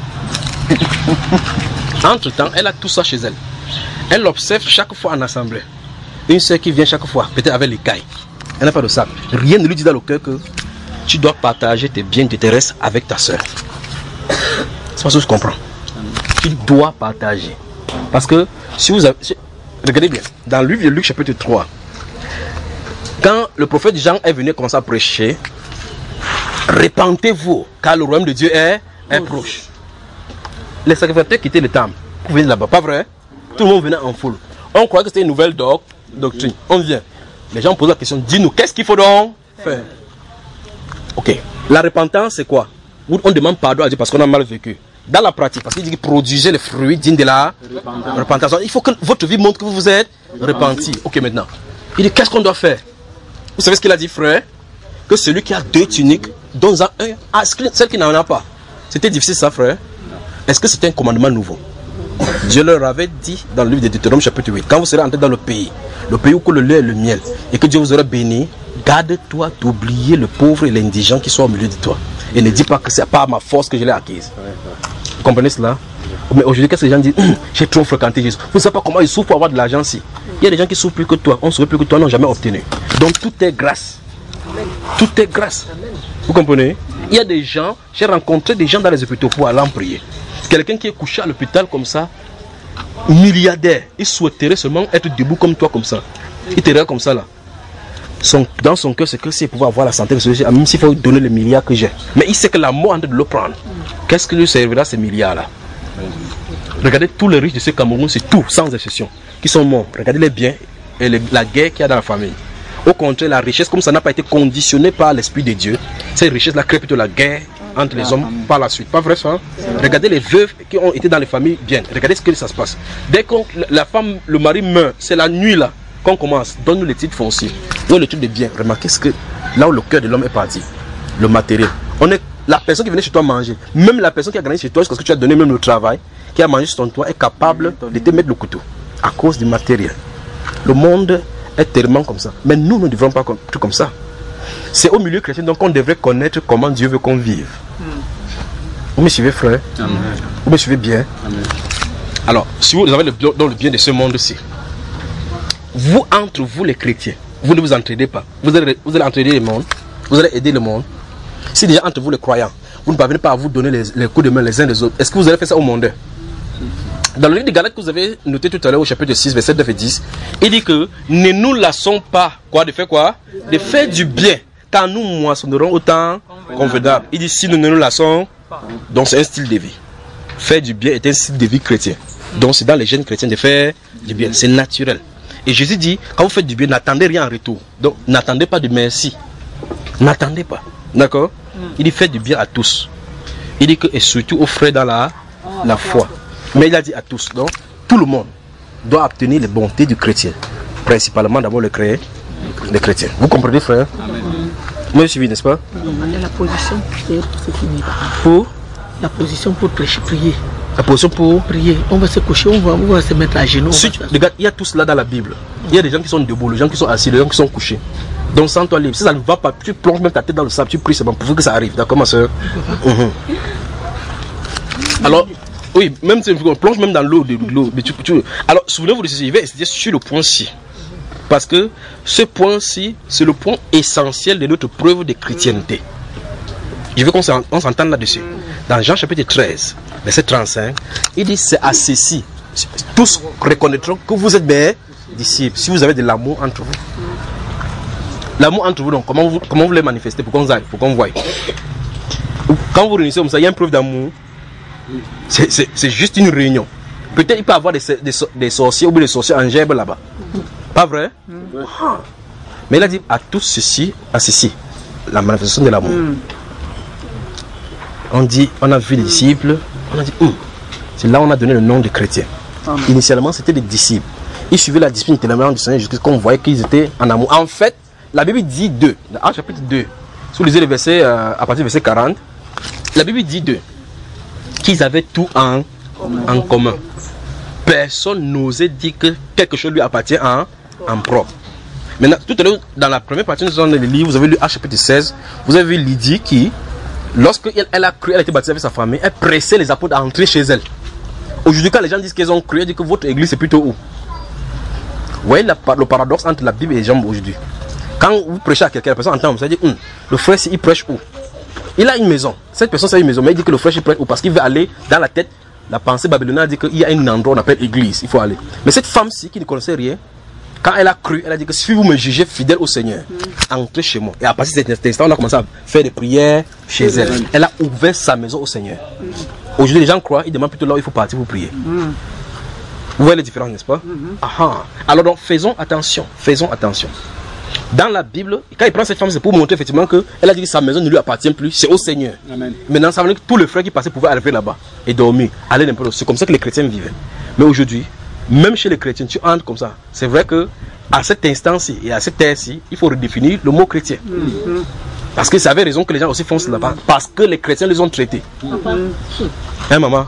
Entre temps, elle a tout ça chez elle. Elle observe chaque fois en assemblée. Une soeur qui vient chaque fois, peut-être avec les cailles. Elle n'a pas de sac. Rien ne lui dit dans le cœur que tu dois partager tes biens, tes restes avec ta soeur. C'est pas ce que je comprends. Tu dois partager. Parce que si vous avez... Regardez bien, dans le livre de Luc chapitre trois, quand le prophète Jean est venu commencer à prêcher, répentez-vous, car le royaume de Dieu est, est proche. Les sacrificateurs quittaient le temple. Vous venez là-bas, pas vrai? Tout le monde venait en foule. On croyait que c'était une nouvelle doc, doctrine. On vient. Les gens posent la question, dis-nous, qu'est-ce qu'il faut donc faire? Ok. La repentance, c'est quoi? On demande pardon à Dieu parce qu'on a mal vécu. Dans la pratique, parce qu'il dit produisez les fruits dignes de la repentance. repentance. Il faut que votre vie montre que vous vous êtes repenti. Ok, maintenant. Il dit, qu'est-ce qu'on doit faire? Vous savez ce qu'il a dit, frère? Que celui qui a deux tuniques, donne-en un à celle qui n'en a pas. C'était difficile, ça, frère? Est-ce que c'était un commandement nouveau? Dieu leur avait dit dans le livre de Deutéronome chapitre huit, quand vous serez entré dans le pays, le pays où coule le lait et le miel, et que Dieu vous aura béni, garde-toi d'oublier le pauvre et l'indigent qui sont au milieu de toi. Et ne dis pas que c'est pas ma force que je l'ai acquise. Vous comprenez cela? Mais aujourd'hui, qu'est-ce que les gens disent? Hum, j'ai trop fréquenté Jésus. Vous ne savez pas comment ils souffrent pour avoir de l'argent ici. Il y a des gens qui souffrent plus que toi, on souffre plus que toi, n'ont jamais obtenu. Donc tout est grâce. Tout est grâce. Vous comprenez? Il y a des gens, j'ai rencontré des gens dans les hôpitaux pour aller en prier. Quelqu'un qui est couché à l'hôpital comme ça, milliardaire, il souhaiterait seulement être debout comme toi, comme ça. Il te regarde comme ça là. Son, dans son cœur, c'est que s'il pouvait avoir la santé de celui-ci, même s'il faut donner les milliards que j'ai. Mais il sait que la mort est en train de le prendre. Qu'est-ce que lui servira ces milliards-là? Regardez tous les riches de ce Cameroun, c'est tout, sans exception, qui sont morts. Regardez les biens et les, la guerre qu'il y a dans la famille. Au contraire, la richesse, comme ça n'a pas été conditionné par l'Esprit de Dieu, cette richesse-là crée plutôt la guerre entre les hommes par la suite. Pas vrai ça? Regardez les veuves qui ont été dans les familles bien. Regardez ce que ça se passe. Dès que la femme, le mari meurt, c'est la nuit là qu'on commence. Donne-nous les titres fonciers. Donne le truc de bien. Remarquez ce que là où le cœur de l'homme est parti. Le matériel. On est la personne qui venait chez toi manger. Même la personne qui a grandi chez toi jusqu'à ce que tu as donné même le travail, qui a mangé sur ton toit, est capable de te mettre le couteau. À cause du matériel. Le monde est tellement comme ça. Mais nous ne devons pas être comme ça. C'est au milieu chrétien donc on devrait connaître comment Dieu veut qu'on vive. Mm. Vous me suivez, frère? Amen. Vous me suivez bien? Amen. Alors, si vous avez le, dans le bien de ce monde-ci, vous, entre vous les chrétiens, vous ne vous entraidez pas. Vous allez, vous allez entraider le monde, vous allez aider le monde. Si déjà entre vous les croyants, vous ne parvenez pas à vous donner les, les coups de main les uns les autres, est-ce que vous allez faire ça au monde? Dans le livre de Galates que vous avez noté tout à l'heure au chapitre six, verset neuf et dix, il dit que ne nous lassons pas quoi, de faire quoi? De faire du bien, car nous moissonnerons autant convenable. Il dit si nous ne nous lassons, donc c'est un style de vie. Faire du bien est un style de vie chrétien. Donc c'est dans les gènes chrétiens de faire du bien, c'est naturel. Et Jésus dit, quand vous faites du bien, n'attendez rien en retour. Donc n'attendez pas de merci. N'attendez pas. D'accord? Il dit faites du bien à tous. Il dit que, et surtout aux frères dans la, la foi. Mais il a dit à tous, donc tout le monde doit obtenir les bontés du chrétien. Principalement d'abord le chrétien, les chrétiens. Vous comprenez, frère? Amen. Moi je suis, n'est-ce pas? La position, c'est fini. Pour La position pour prêcher, prier. La position pour prier. On va se coucher, on va, on va se mettre à genoux. Si, regarde, il y a tout cela dans la Bible. Il y a des gens qui sont debout, les gens qui sont assis, les gens qui sont couchés. Donc sans toi libre. Si ça ne va pas, tu plonges même ta tête dans le sable, tu pries seulement pour que ça arrive. D'accord, ma soeur? Mm-hmm. Alors, oui, même si on plonge même dans l'eau, de l'eau. Tu, tu... Alors, souvenez-vous de ceci, je vais essayer sur le point-ci. Parce que ce point-ci, c'est le point essentiel de notre preuve de chrétienté. Je veux qu'on s'entende là-dessus. Dans Jean chapitre treize, verset trente-cinq, il dit c'est à ceci. Tous reconnaîtront que vous êtes mes disciples, si vous avez de l'amour entre vous. L'amour entre vous, donc, comment vous, comment vous les manifestez pour qu'on aille, pour qu'on voie. Quand vous réunissez comme ça, il y a une preuve d'amour. C'est juste une réunion. Peut-être il peut y avoir des, des, des sorciers ou des sorciers en gerbe là-bas. Pas vrai? Mm. Mais il a dit à tous ceci, à ceci, la manifestation de l'amour. Mm. On dit, on a vu les disciples, on a dit, hum, c'est là où on a donné le nom de chrétiens. Amen. Initialement, c'était des disciples. Ils suivaient la discipline tellement du Seigneur jusqu'à ce qu'on voyait qu'ils étaient en amour. En fait, la Bible dit deux, dans chapitre deux, si vous lisez le verset, euh, à partir du verset quarante, La Bible dit d'eux qu'ils avaient tout en, en commun. Personne n'osait dire que quelque chose lui appartient en, en propre. Maintenant, tout à l'heure, dans la première partie de le livre, vous avez lu Actes chapitre seize, vous avez vu Lydie qui, lorsqu'elle elle a cru, elle a été baptisée avec sa famille, elle pressait les apôtres à entrer chez elle. Aujourd'hui, quand les gens disent qu'ils ont cru, ils disent que votre église c'est plutôt où? Vous voyez la, le paradoxe entre la Bible et les gens aujourd'hui. Quand vous prêchez à quelqu'un, la personne entend, vous allez dire, hm, le frère, il prêche où? Il a une maison. Cette personne, c'est une maison, mais il dit que le frère, il prêche où? Parce qu'il veut aller dans la tête. La pensée babylonienne dit qu'il y a un endroit qu'on appelle église, il faut aller. Mais cette femme-ci, qui ne connaissait rien, quand elle a cru, elle a dit que si vous me jugez fidèle au Seigneur, mm. entrez chez moi. Et à partir de cet instant, on a commencé à faire des prières chez mm. elle. Elle a ouvert sa maison au Seigneur. Mm. Aujourd'hui, les gens croient, ils demandent plutôt là où il faut partir pour prier. Mm. Vous voyez les différences, n'est-ce pas? Mm-hmm. Aha. Alors donc, faisons attention, faisons attention. Dans la Bible, quand il prend cette femme, c'est pour montrer effectivement qu'elle a dit que sa maison ne lui appartient plus, c'est au Seigneur. Amen. Maintenant, ça veut dire que tous les frères qui passaient pouvaient arriver là-bas et dormir, aller n'importe où. C'est comme ça que les chrétiens vivaient. Mais aujourd'hui, même chez les chrétiens, tu entres comme ça. C'est vrai que à cet instant-ci et à cette ère-ci, il faut redéfinir le mot chrétien. Mm-hmm. Parce que ça avait raison que les gens aussi foncent là-bas. Parce que les chrétiens les ont traités. Mm-hmm. Hein, maman?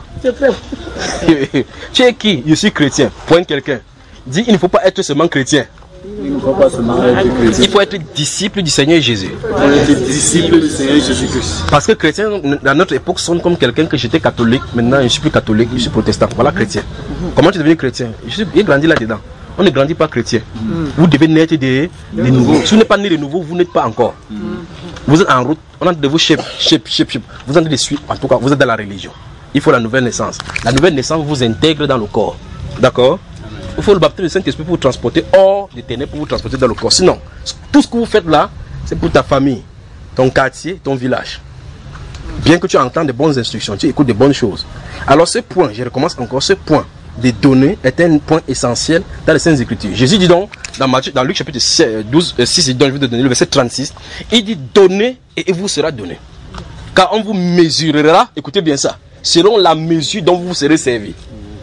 Tu es qui? Je suis chrétien. Pointe quelqu'un. Dis, il ne faut pas être seulement chrétien. Il, faut pas être il faut être disciple du Seigneur Jésus. Être disciple du Seigneur Jésus-Christ. Parce que chrétiens, dans notre époque, sont comme quelqu'un que j'étais catholique. Maintenant, je ne suis plus catholique, je suis protestant. Voilà, chrétien. Comment tu deviens chrétien? J'ai grandi là-dedans. On ne grandit pas chrétien. Vous devez naître des, des nouveaux. Si vous n'êtes pas né de nouveau, vous n'êtes pas encore. Vous êtes en route. On a de vous shape, shape, shape, shape. Vous êtes de suite. En tout cas, vous êtes dans la religion. Il faut la nouvelle naissance. La nouvelle naissance vous intègre dans le corps. D'accord? Il faut le baptême du Saint-Esprit pour vous transporter hors des ténèbres, pour vous transporter dans le corps. Sinon, tout ce que vous faites là, c'est pour ta famille, ton quartier, ton village. Bien que tu entends de bonnes instructions, tu écoutes de bonnes choses. Alors ce point, je recommence encore, ce point des données est un point essentiel dans les Saintes Écritures. Jésus dit donc, dans, Matthieu, dans Luc chapitre douze, six, dont je vais te donner le verset trente-six, il dit donnez et il vous sera donné. Car on vous mesurera, écoutez bien ça, selon la mesure dont vous serez servi.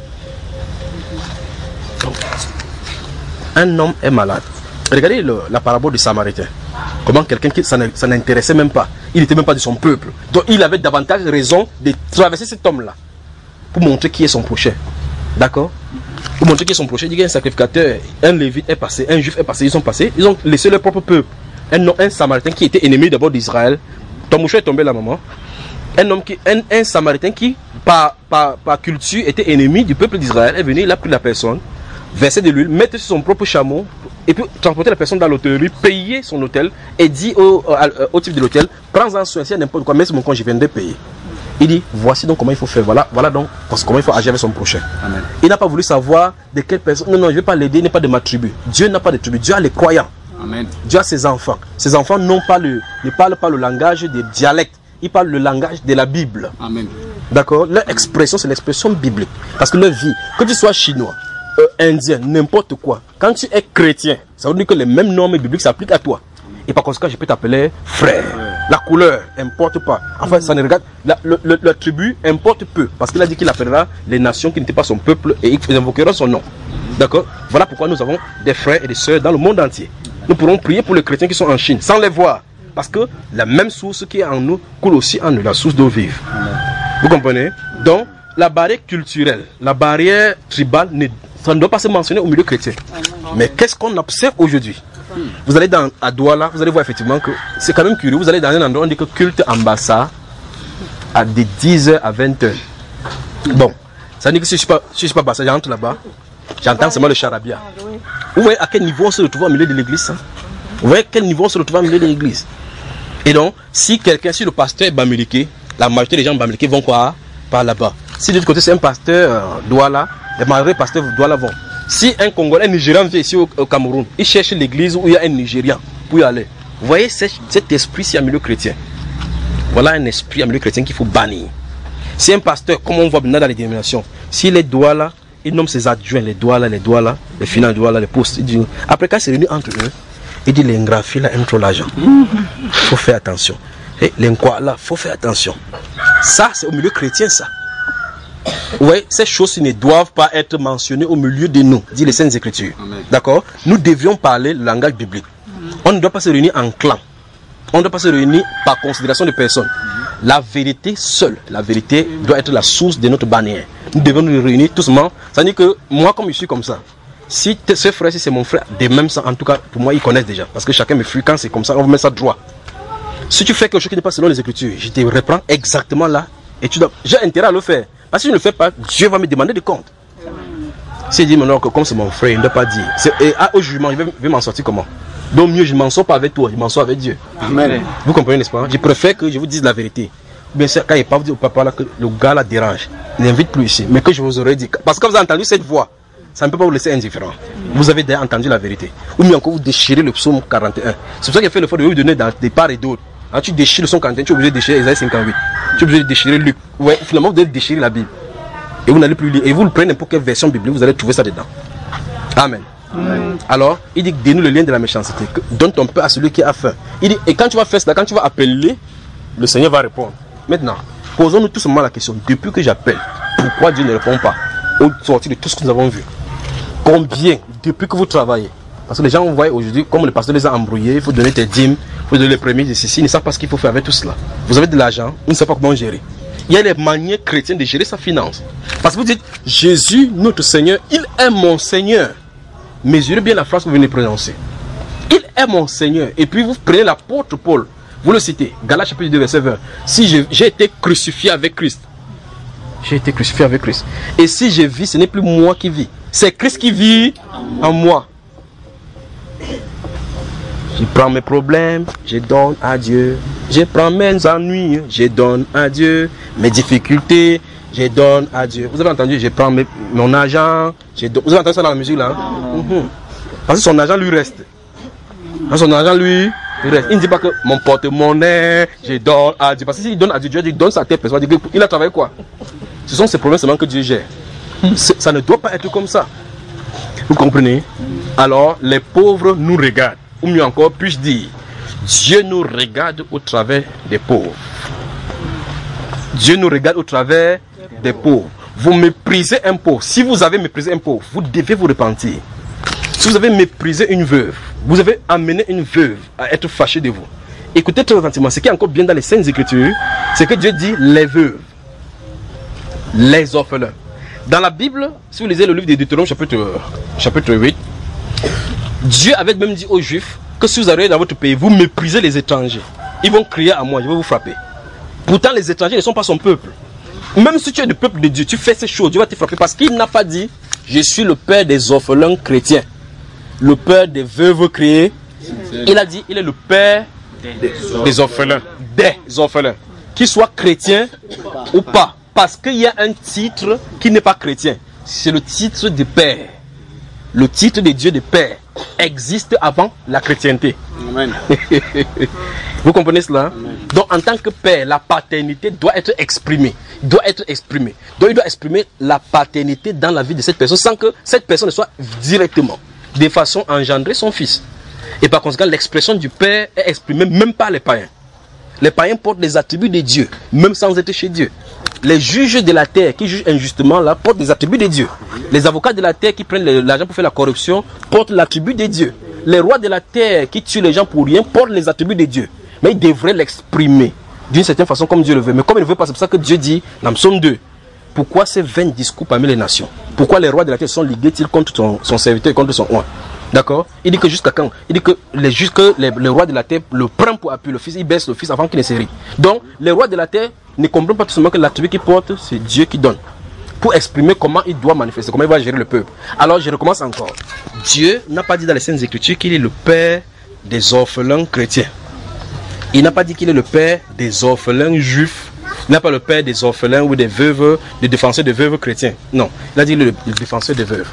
Un homme est malade. Regardez le, la parabole du Samaritain. Comment quelqu'un qui ça n'intéressait même pas. Il n'était même pas de son peuple. Donc il avait davantage raison de traverser cet homme-là pour montrer qui est son prochain. D'accord? Pour montrer qui est son prochain. Il dit qu'un sacrificateur, un lévite est passé, un juif est passé. Ils sont passés. Ils ont laissé leur propre peuple. Un, un Samaritain qui était ennemi d'abord d'Israël. Ton mouchon est tombé là, maman. Un homme qui, un, un Samaritain qui, par, par, par culture, était ennemi du peuple d'Israël est venu, il a pris la personne, verser de l'huile, mettre sur son propre chameau, et puis transporter la personne dans l'hôtellerie, payer son hôtel, et dit au, au, au type de l'hôtel, prends-en soin, si n'importe quoi, mais c'est mon compte, je viendrai payer. Il dit, voici donc comment il faut faire, voilà, voilà donc comment il faut agir avec son prochain. Amen. Il n'a pas voulu savoir de quelle personne, non, non, je ne vais pas l'aider, il n'est pas de ma tribu. Dieu n'a pas de tribu, Dieu a les croyants. Amen. Dieu a ses enfants. Ses enfants n'ont pas le, ne parlent pas le langage des dialectes, ils parlent le langage de la Bible. Amen. D'accord? Leur expression, c'est l'expression biblique. Parce que leur vie, que tu sois chinois, euh, indien, n'importe quoi, quand tu es chrétien, ça veut dire que les mêmes normes bibliques s'appliquent à toi. Et par conséquent, je peux t'appeler frère. La couleur, importe pas. Enfin, ça ne regarde. La, le, le, la tribu importe peu. Parce qu'il a dit qu'il appellera les nations qui n'étaient pas son peuple et ils invoqueront son nom. D'accord? Voilà pourquoi nous avons des frères et des sœurs dans le monde entier. Nous pourrons prier pour les chrétiens qui sont en Chine, sans les voir. Parce que la même source qui est en nous coule aussi en nous, la source d'eau vive. Vous comprenez? Donc, la barrière culturelle, la barrière tribale, ça ne doit pas se mentionner au milieu chrétien. Mais qu'est-ce qu'on observe aujourd'hui? Vous allez dans, à Douala, vous allez voir effectivement que c'est quand même curieux. Vous allez dans un endroit, on dit que culte ambassade à des dix heures à vingt heures. Bon, ça veut dire que si je ne suis pas, pas bassard, j'entre là-bas, j'entends seulement le charabia. Vous voyez à quel niveau on se retrouve au milieu de l'église? Hein? Vous voyez à quel niveau on se retrouve au milieu de l'église? Et donc, si quelqu'un, si le pasteur est bamiliqué, la majorité des gens bamiliqués vont quoi? Par là-bas. Si de l'autre côté c'est un pasteur euh, Douala, les majorité des pasteurs Douala vont. Si un Congolais, un Nigérian vient ici au, au Cameroun, il cherche l'église où il y a un Nigérian pour y aller. Vous voyez cet, cet esprit-ci en milieu chrétien. Voilà un esprit en milieu chrétien qu'il faut bannir. Si un pasteur, comme on voit maintenant dans les dénominations, s'il est Douala, il nomme ses adjoints, les Douala, les Douala, les finances Douala, les postes. Il dit, après quand c'est réuni entre eux, il dit les ingrafis là aiment trop l'argent. Il faut faire attention. Et les quoi là, il faut faire attention. Ça, c'est au milieu chrétien, ça. Oui, ces choses ne doivent pas être mentionnées au milieu de nous, dit les Saintes Écritures. D'accord? Nous devions parler le langage biblique. Amen. On ne doit pas se réunir en clan On ne doit pas se réunir par considération de personne. La vérité seule, la vérité doit être la source de notre bannière. Nous devons nous réunir tous ensemble. Ça veut dire que moi, comme je suis comme ça, si ce frère, si c'est mon frère, de même sang, en tout cas, pour moi, ils connaissent déjà. Parce que chacun me fuit quand c'est comme ça, on vous met ça droit. Si tu fais quelque chose qui n'est pas selon les Écritures, je te reprends exactement là. Et tu dois, j'ai intérêt à le faire. Parce que si je ne le fais pas, Dieu va me demander des comptes. S'il dit maintenant que comme c'est mon frère, il ne doit pas dire. Et à, au jugement, je vais, vais m'en sortir comment? Donc mieux, je ne m'en sors pas avec toi, je m'en sors avec Dieu. Amen. Vous comprenez, n'est-ce pas? Je préfère que je vous dise la vérité. Bien sûr, quand il parle au papa là, que le gars là dérange, il n'invite plus ici. Mais que je vous aurais dit, parce que vous avez entendu cette voix, ça ne peut pas vous laisser indifférent. Vous avez déjà entendu la vérité. Ou mieux encore, vous déchirez le psaume quarante et un. C'est pour ça qu'il a fait le fait de vous donner dans des parts et d'autres. Quand tu déchires le psaume quarante et un, tu es obligé de déchirer Isaïe cinquante-huit. Tu es obligé de déchirer Luc. Ouais, finalement, vous devez déchirer la Bible. Et vous n'allez plus lire. Et vous le prenez n'importe quelle version biblique, vous allez trouver ça dedans. Amen. Amen. Alors, il dit, dénoue le lien de la méchanceté. Donne ton pain à celui qui a faim. Il dit, et quand tu vas faire cela, quand tu vas appeler, le Seigneur va répondre. Maintenant, posons-nous tout simplement la question. Depuis que j'appelle, pourquoi Dieu ne répond pas au sortir de tout ce que nous avons vu? Combien, depuis que vous travaillez? Parce que les gens, vous voyez aujourd'hui, comme le pasteur les a embrouillés, il faut donner tes dîmes, il faut donner les prémices de ceci, ils ne savent pas ce qu'il faut faire avec tout cela. Vous avez de l'argent, ils ne savent pas comment gérer. Il y a les manières chrétiennes de gérer sa finance. Parce que vous dites, Jésus, notre Seigneur, il est mon Seigneur. Mesurez bien la phrase que vous venez de prononcer. Il est mon Seigneur. Et puis vous prenez l'apôtre Paul, vous le citez, Galates chapitre deux, verset vingt. Si j'ai été crucifié avec Christ, j'ai été crucifié avec Christ. Et si je vis, ce n'est plus moi qui vis. C'est Christ qui vit en moi. Je prends mes problèmes, je donne à Dieu. Je prends mes ennuis, je donne à Dieu. Mes difficultés, je donne à Dieu. Vous avez entendu, je prends mes, mon argent. Je donne. Vous avez entendu ça dans la musique là, hein? Mm-hmm. Parce que son argent lui reste. Parce que son argent lui reste. Il ne dit pas que mon porte-monnaie, je donne à Dieu. Parce que s'il donne à Dieu, Dieu dit donne ça à telle personne. Il a travaillé quoi? Ce sont ces problèmes seulement que Dieu gère. Ça ne doit pas être comme ça. Vous comprenez? Alors, les pauvres nous regardent. Ou mieux encore, puis-je dire, Dieu nous regarde au travers des pauvres. Dieu nous regarde au travers des pauvres. Vous méprisez un pauvre. Si vous avez méprisé un pauvre, vous devez vous repentir. Si vous avez méprisé une veuve, vous avez amené une veuve à être fâchée de vous. Écoutez très attentivement, ce qui est encore bien dans les Saintes Écritures, c'est que Dieu dit les veuves, les orphelins. Dans la Bible, si vous lisez le livre de Deutéronome chapitre, chapitre huit, Dieu avait même dit aux Juifs que si vous arrivez dans votre pays, vous méprisez les étrangers. Ils vont crier à moi, je vais vous frapper. Pourtant, les étrangers ne sont pas son peuple. Même si tu es du peuple de Dieu, tu fais ces choses, Dieu va te frapper parce qu'il n'a pas dit je suis le père des orphelins chrétiens, le père des veuves créées. Il a dit il est le père des, des orphelins, des orphelins, qu'ils soient chrétiens ou pas. Parce qu'il y a un titre qui n'est pas chrétien. C'est le titre de père. Le titre de Dieu de père existe avant la chrétienté. Amen. Vous comprenez cela? Amen. Donc en tant que père, la paternité doit être exprimée. Doit être exprimée. Donc il doit exprimer la paternité dans la vie de cette personne sans que cette personne ne soit directement, de façon engendrer son fils. Et par conséquent, l'expression du père est exprimée même par les païens. Les païens portent les attributs de Dieu, même sans être chez Dieu. Les juges de la terre qui jugent injustement là portent les attributs de Dieu. Les avocats de la terre qui prennent l'argent pour faire la corruption portent l'attribut de Dieu. Les rois de la terre qui tuent les gens pour rien portent les attributs de Dieu. Mais ils devraient l'exprimer d'une certaine façon comme Dieu le veut. Mais comme il ne veut pas, c'est pour ça que Dieu dit dans Psaume deux, pourquoi ces vains discours parmi les nations? Pourquoi les rois de la terre sont ligués-ils contre son, son serviteur et contre son roi? D'accord? Il dit que jusqu'à quand? Il dit que les, jusque les, les rois de la terre le prennent pour appui le fils, ils baissent le fils avant qu'il ne se rie. Donc, les rois de la terre ne comprennent pas tout simplement que l'attribut qu'ils portent, c'est Dieu qui donne. Pour exprimer comment il doit manifester, comment il va gérer le peuple. Alors, je recommence encore. Dieu n'a pas dit dans les Saintes Écritures qu'il est le père des orphelins chrétiens. Il n'a pas dit qu'il est le père des orphelins juifs. Il n'a pas le père des orphelins ou des veuves, des défenseurs de veuves chrétiens. Non, il a dit le, le défenseur des veuves.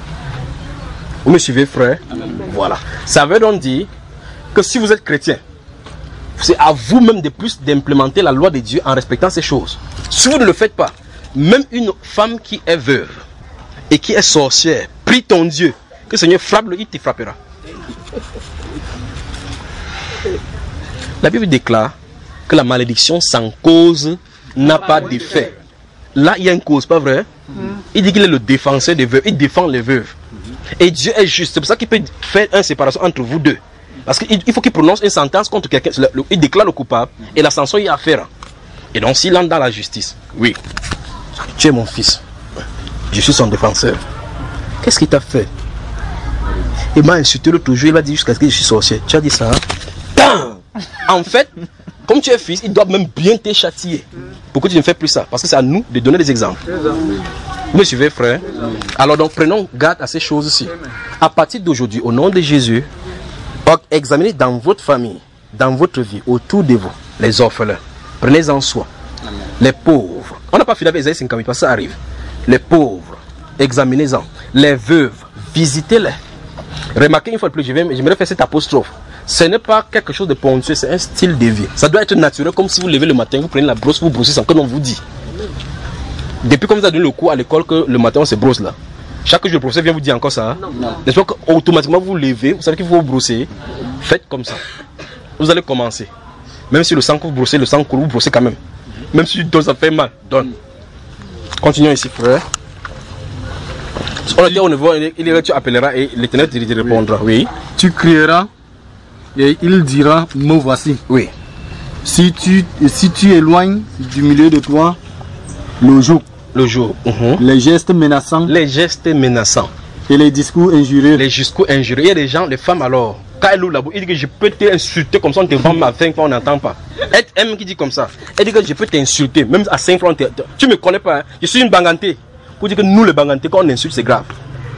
Vous me suivez, frère? Amen. Voilà. Ça veut donc dire que si vous êtes chrétien, c'est à vous-même de plus d'implémenter la loi de Dieu en respectant ces choses. Si vous ne le faites pas, même une femme qui est veuve et qui est sorcière, prie ton Dieu, que le Seigneur frappe, il te frappera. La Bible déclare que la malédiction sans cause n'a pas d'effet. Là, il y a une cause, pas vrai? Il dit qu'il est le défenseur des veuves, il défend les veuves. Et Dieu est juste, c'est pour ça qu'il peut faire une séparation entre vous deux. Parce qu'il faut qu'il prononce une sentence contre quelqu'un. Il déclare le coupable et la sanction y est affaire. Et donc s'il entre dans la justice, oui, tu es mon fils, je suis son défenseur. Qu'est-ce qu'il t'a fait? Il m'a insulté l'autre jour, il m'a dit jusqu'à ce que je suis sorcier. Tu as dit ça, hein? En fait, comme tu es fils, il doit même bien te châtier. Pourquoi tu ne fais plus ça? Parce que c'est à nous de donner des exemples. Vous me suivez, frère? Alors donc prenons garde à ces choses-ci. À partir d'aujourd'hui, au nom de Jésus, examinez dans votre famille, dans votre vie, autour de vous, les orphelins. Prenez-en soin. Les pauvres. On n'a pas fini avec Isaïe cinquante-huit parce que ça arrive. Les pauvres, examinez-en. Les veuves, visitez-les. Remarquez une fois de plus, j'aimerais faire cette apostrophe. Ce n'est pas quelque chose de ponctuel, c'est un style de vie. Ça doit être naturel, comme si vous levez le matin, vous prenez la brosse, vous brossez sans que l'on vous dit. Depuis comme vous avez donné le cours à l'école que le matin on se brosse là. Chaque jour le professeur vient vous dire encore ça. N'est-ce pas qu'automatiquement vous vous levez, vous savez qu'il faut vous brosser. Faites comme ça. Vous allez commencer. Même si le sang que vous brossez, le sang coule, vous brossez quand même. Même si ça fait mal, donne. Continuons ici, frère. On a dit au niveau, il est, tu appelleras et l'Éternel te répondra. Oui. Tu crieras et il dira, me voici. Oui. Si tu, si tu éloignes du milieu de toi le joug, le joug, uh-huh. les gestes menaçants, les gestes menaçants et les discours injurieux, les discours injurieux. Il y a des gens, les femmes alors, quand elle ouvre la bouche, il dit que je peux t'insulter comme ça, on te vend à vingt fois, on n'entend pas. Elle, elle qui dit comme ça, elle dit que je peux t'insulter, même à cinq fois, tu me connais pas, hein? Je suis une bangantée. Pour dire que nous, les bangantés, quand on insulte, c'est grave.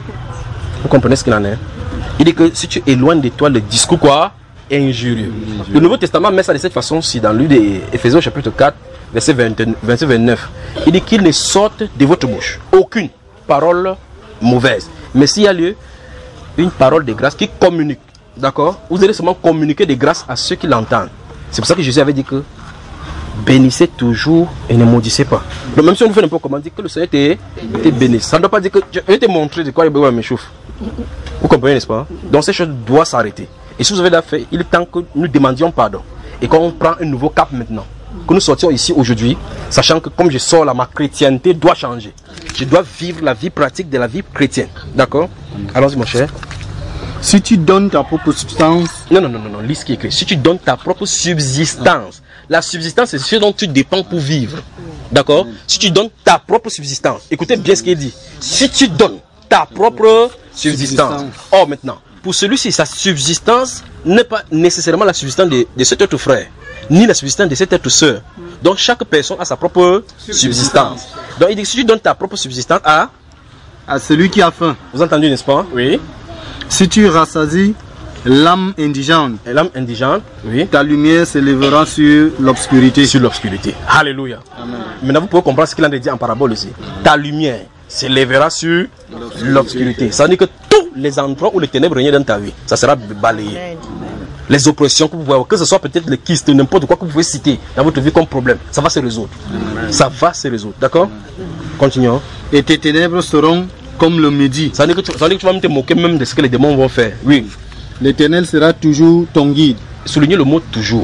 Vous comprenez ce qu'il en est? Il dit que si tu éloignes de toi le discours quoi injurieux. Le Nouveau Testament met ça de cette façon-ci dans l'U de Éphésiens chapitre quatre, verset vingt-sept vingt-neuf. Il dit qu'il ne sorte de votre bouche aucune parole mauvaise. Mais s'il y a lieu, une parole de grâce qui communique. D'accord? Vous allez seulement communiquer de grâce à ceux qui l'entendent. C'est pour ça que Jésus avait dit que bénissez toujours et ne maudissez pas. Donc même si on nous fait n'importe comment, dit que le Seigneur t'est béni. Ça ne doit pas dire que je vais te montrer de quoi il me chauffe. Vous comprenez, n'est-ce pas? Donc ces choses doivent s'arrêter. Et si vous avez fait, il est temps que nous demandions pardon. Et qu'on prend un nouveau cap maintenant. Que nous sortions ici aujourd'hui, sachant que comme je sors là, ma chrétienté doit changer. Je dois vivre la vie pratique de la vie chrétienne. D'accord? Allons-y mon cher. Si tu donnes ta propre substance... Non, non, non, non, non, lis ce qui est écrit. Si tu donnes ta propre subsistance. La subsistance, c'est ce dont tu dépends pour vivre. D'accord? Si tu donnes ta propre subsistance. Écoutez bien ce qu'il dit. Si tu donnes ta propre subsistance. Or maintenant, pour celui-ci, sa subsistance n'est pas nécessairement la subsistance de, de cet autre frère, ni la subsistance de cette autre soeur. Donc chaque personne a sa propre subsistance. Donc il dit, si tu donnes ta propre subsistance à... à celui qui a faim. Vous entendez, n'est-ce pas? Oui. Si tu rassasies l'âme indigente, l'âme indigente, oui, ta lumière s'élèvera sur l'obscurité. Sur l'obscurité. Alléluia. Amen. Maintenant vous pouvez comprendre ce qu'il en a dit en parabole ici. Ta lumière s'élèvera sur l'obscurité. Ça veut dire que tous les endroits où les ténèbres régnaient dans ta vie, ça sera balayé. Les oppressions que vous pouvez avoir, que ce soit peut-être les kystes, n'importe quoi que vous pouvez citer dans votre vie comme problème, ça va se résoudre. Amen. Ça va se résoudre. D'accord? Continuons. Et tes ténèbres seront comme le midi. Ça veut dire que tu, ça veut dire que tu vas même te moquer même de ce que les démons vont faire. Oui. L'Éternel sera toujours ton guide. Soulignez le mot toujours.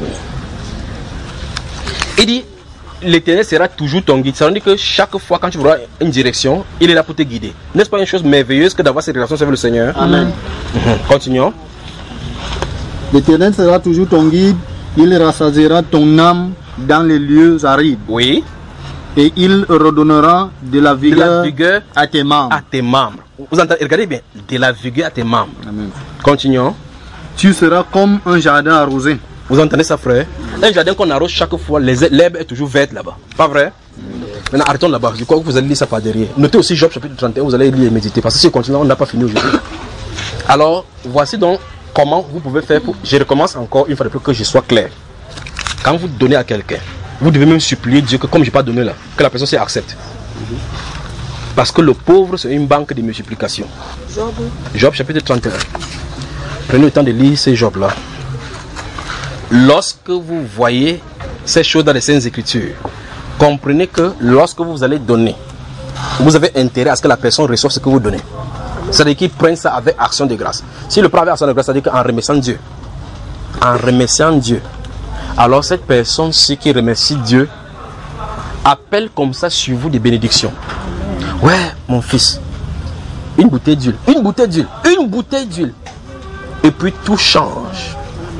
Il dit, l'Éternel sera toujours ton guide. Ça veut dire que chaque fois quand tu auras une direction, il est là pour te guider. N'est-ce pas une chose merveilleuse que d'avoir cette relation avec le Seigneur? Amen. Mmh. Continuons. L'Éternel sera toujours ton guide. Il rassasiera ton âme dans les lieux arides. Oui. Et il redonnera de la vigueur, de la vigueur à tes membres. À tes membres. Vous entendez, regardez bien. De la vigueur à tes membres. Amen. Continuons. Tu seras comme un jardin arrosé. Vous entendez ça, frère? Un jardin qu'on arrose chaque fois, l'herbe est toujours verte là-bas. Pas vrai? Maintenant, arrêtons là-bas. Je crois que vous allez lire ça par derrière. Notez aussi Job chapitre trente et un, vous allez lire et méditer. Parce que si on continue, on n'a pas fini aujourd'hui. Alors, voici donc comment vous pouvez faire pour... Je recommence encore une fois de plus que je sois clair. Quand vous donnez à quelqu'un, vous devez même supplier Dieu que comme je n'ai pas donné là, que la personne s'accepte. Parce que le pauvre, c'est une banque de multiplication. Job. Job chapitre trente et un. Prenez le temps de lire ces Job-là. Lorsque vous voyez ces choses dans les Saintes Écritures, comprenez que lorsque vous allez donner, vous avez intérêt à ce que la personne reçoive ce que vous donnez. C'est-à-dire qu'il prenne ça avec action de grâce. Si le prend avec action de grâce, c'est-à-dire qu'en remerciant Dieu, en remerciant Dieu, alors cette personne-ci qui remercie Dieu appelle comme ça sur vous des bénédictions. Ouais, mon fils, une bouteille d'huile, une bouteille d'huile, une bouteille d'huile. Et puis tout change.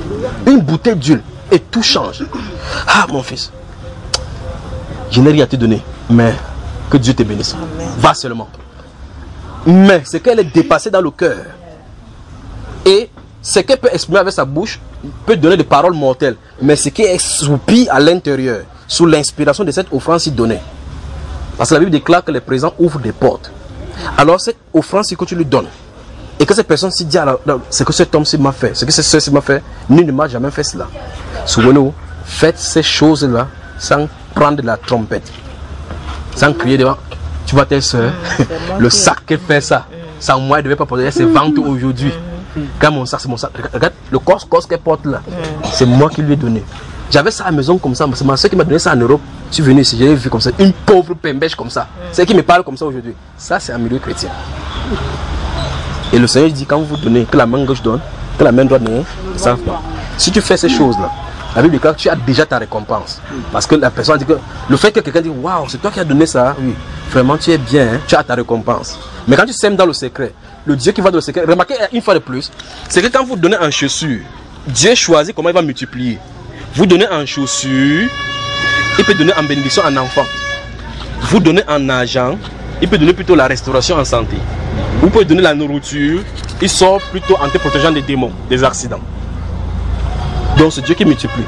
Une bouteille d'huile et tout change. Ah mon fils, je n'ai rien à te donner, mais que Dieu te bénisse. Amen. Va seulement. Mais c'est qu'elle est dépassée dans le cœur. Et ce qu'elle peut exprimer avec sa bouche peut donner des paroles mortelles. Mais ce qui est soupir à l'intérieur, sous l'inspiration de cette offrande-ci donnée. Parce que la Bible déclare que les présents ouvrent des portes. Alors cette offrande-ci que tu lui donnes, et que cette personne-ci dit, ce que cet homme-ci m'a fait, ce que cette soeur-ci m'a fait, nul ne m'a jamais fait cela. Souvenez-vous, faites ces choses-là sans prendre la trompette. Sans crier devant. Tu vois tes soeurs, mmh, le sac qui fait ça, sans moi, elle ne devait pas porter, c'est vente aujourd'hui. Mmh. Quand mon sac, c'est mon sac. Regarde, le cos-cos qu'elle porte là, mmh, c'est moi qui lui ai donné. J'avais ça à la maison comme ça, c'est ma soeur qui m'a donné ça en Europe. Je suis venu ici, je l'ai vu comme ça, une pauvre pembèche comme ça. Mmh. C'est qui me parle comme ça aujourd'hui. Ça, c'est un milieu chrétien. Et le Seigneur dit, quand vous donnez, que la main gauche donne, que la main droite ne savent pas. Si tu fais ces choses-là, la Bible dit que tu as déjà ta récompense. Parce que la personne dit que le fait que quelqu'un dit waouh, c'est toi qui as donné ça, oui, vraiment tu es bien, hein, tu as ta récompense. Mais quand tu sèmes dans le secret, le Dieu qui va dans le secret, remarquez une fois de plus, c'est que quand vous donnez en chaussure, Dieu choisit comment il va multiplier. Vous donnez en chaussure, il peut donner en bénédiction en enfant. Vous donnez en argent, il peut donner plutôt la restauration en santé. Vous pouvez donner la nourriture, il sort plutôt en te protégeant des démons, des accidents. Donc c'est Dieu qui multiplie.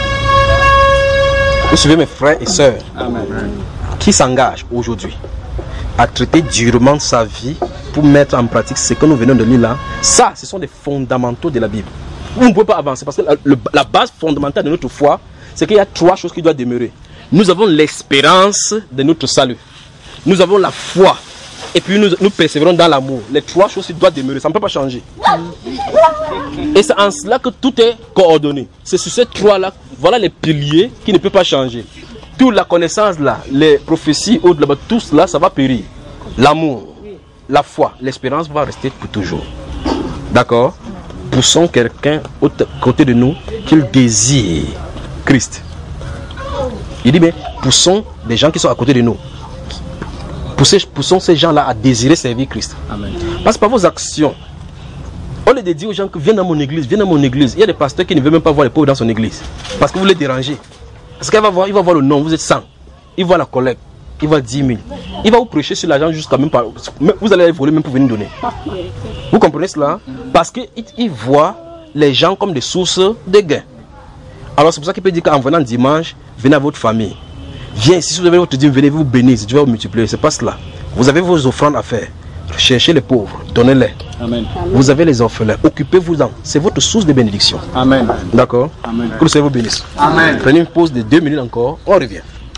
Vous suivez mes frères et sœurs. Amen. Qui s'engagent aujourd'hui à traiter durement sa vie pour mettre en pratique ce que nous venons de lire là. Ça, ce sont des fondamentaux de la Bible. Vous ne pouvez pas avancer parce que la, le, la base fondamentale de notre foi, c'est qu'il y a trois choses qui doivent demeurer. Nous avons l'espérance de notre salut. Nous avons la foi. Et puis nous, nous persévérons dans l'amour. Les trois choses qui doivent demeurer. Ça ne peut pas changer. Et c'est en cela que tout est coordonné. C'est sur ces trois-là, voilà les piliers qui ne peuvent pas changer. Toute la connaissance là, les prophéties, au-delà, tout cela, ça va périr. L'amour, la foi, l'espérance va rester pour toujours. D'accord? Poussons quelqu'un au côté de nous qu'il désire Christ. Il dit, mais poussons des gens qui sont à côté de nous. Poussez, poussons ces gens-là à désirer servir Christ. Amen. Parce que par vos actions, on les dit aux gens que viens dans mon église, viens dans mon église. Il y a des pasteurs qui ne veulent même pas voir les pauvres dans son église. Parce que vous les dérangez. Parce qu'il va voir, il va voir le nom, vous êtes cent. Il voit la collecte, il voit dix mille. Il va vous prêcher sur l'argent jusqu'à même pas. Vous allez voler même pour venir donner. Vous comprenez cela? Parce qu'il il voit les gens comme des sources de gain. Alors c'est pour ça qu'il peut dire qu'en venant dimanche, venez à votre famille. Viens, si vous avez votre dîme, venez vous bénir, Dieu va vous multiplier. C'est pas cela. Vous avez vos offrandes à faire. Cherchez les pauvres, donnez-les. Amen. Vous avez les orphelins, occupez-vous-en. C'est votre source de bénédiction. Amen. D'accord? Amen. Que le Seigneur vous bénisse. Amen. Prenez une pause de deux minutes encore. On revient.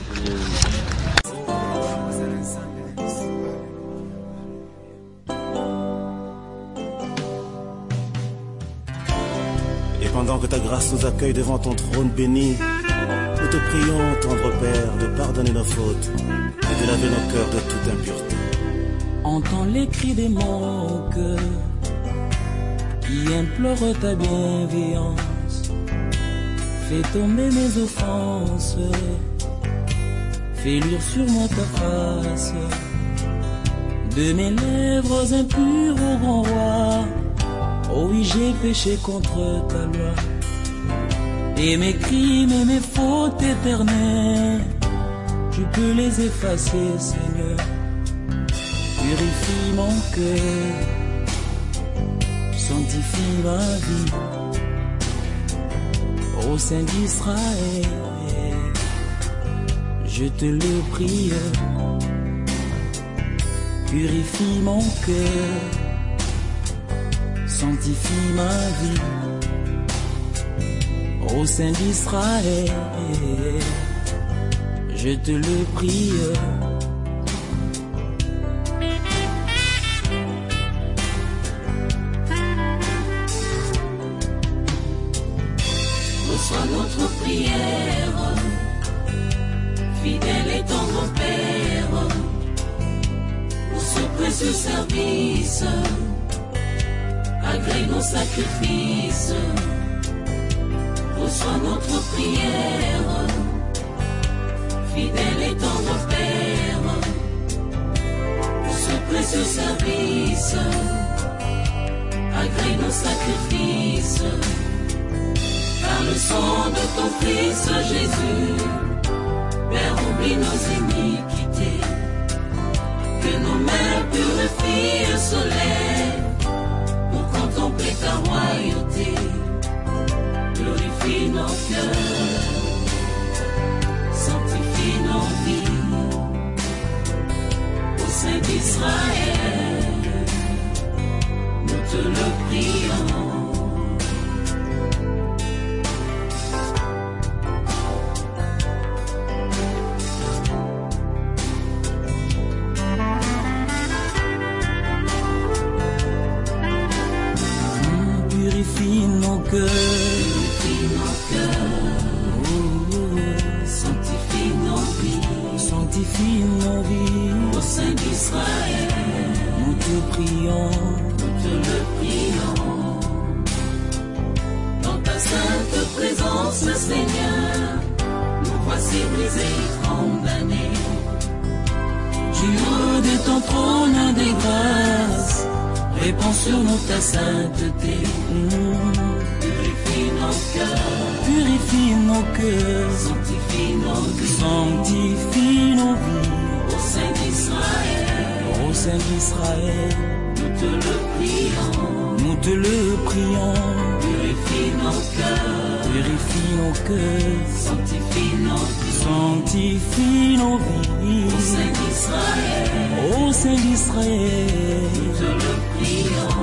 Et pendant que ta grâce nous accueille devant ton trône béni, nous te prions, tendre Père, de pardonner nos fautes et de laver nos cœurs de toute impureté. Entends les cris des mon cœur qui implorent ta bienveillance. Fais tomber mes offenses, fais luire sur moi ta face. De mes lèvres impures au grand roi, oh oui j'ai péché contre ta loi. Et mes crimes et mes fautes éternelles, tu peux les effacer, Seigneur. Purifie mon cœur, sanctifie ma vie. Ô Saint d'Israël, je te le prie. Purifie mon cœur, sanctifie ma vie. Ô Saint d'Israël, je te le prie. Reçois notre prière, fidèle et tendre Père, pour ce précieux service, agrée nos sacrifices. Reçois notre prière, fidèle et tendre Père, pour ce précieux service, agrée nos sacrifices. Par le sang de ton Fils Jésus, Père, oublie nos iniquités, que nos mains purifient le soleil, pour contempler ta royauté. Glorifie nos cœurs, sanctifie nos vies, au sein d'Israël, nous te le prions. Purifie nos cœurs, purifie nos cœurs, oh, oh, oh. Sanctifie nos vies, sanctifie nos vies, au sein d'Israël, nous te prions, nous te le prions. Dans ta sainte présence, Seigneur, nous voici brisés et condamnés. Du haut de ton trône des grâces, répands sur nous ta sainteté. Mmh. Purifie nos cœurs, purifie nos cœurs, sanctifie nos vies, sanctifie nos vies, au sein d'Israël, au sein d'Israël, nous te le prions, nous te le prions. Purifie nos cœurs, purifie nos cœurs, sanctifie nos vies, sanctifie nos vies, au sein d'Israël, au sein d'Israël, nous te le prions.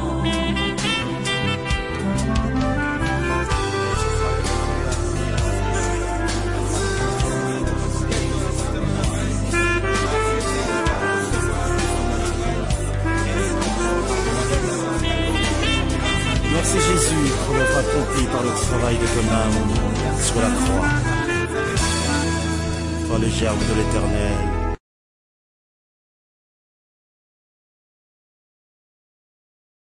Merci Jésus pour l'œuvre accomplie par le travail de ton âme sur la croix. Toi le germe de l'Éternel,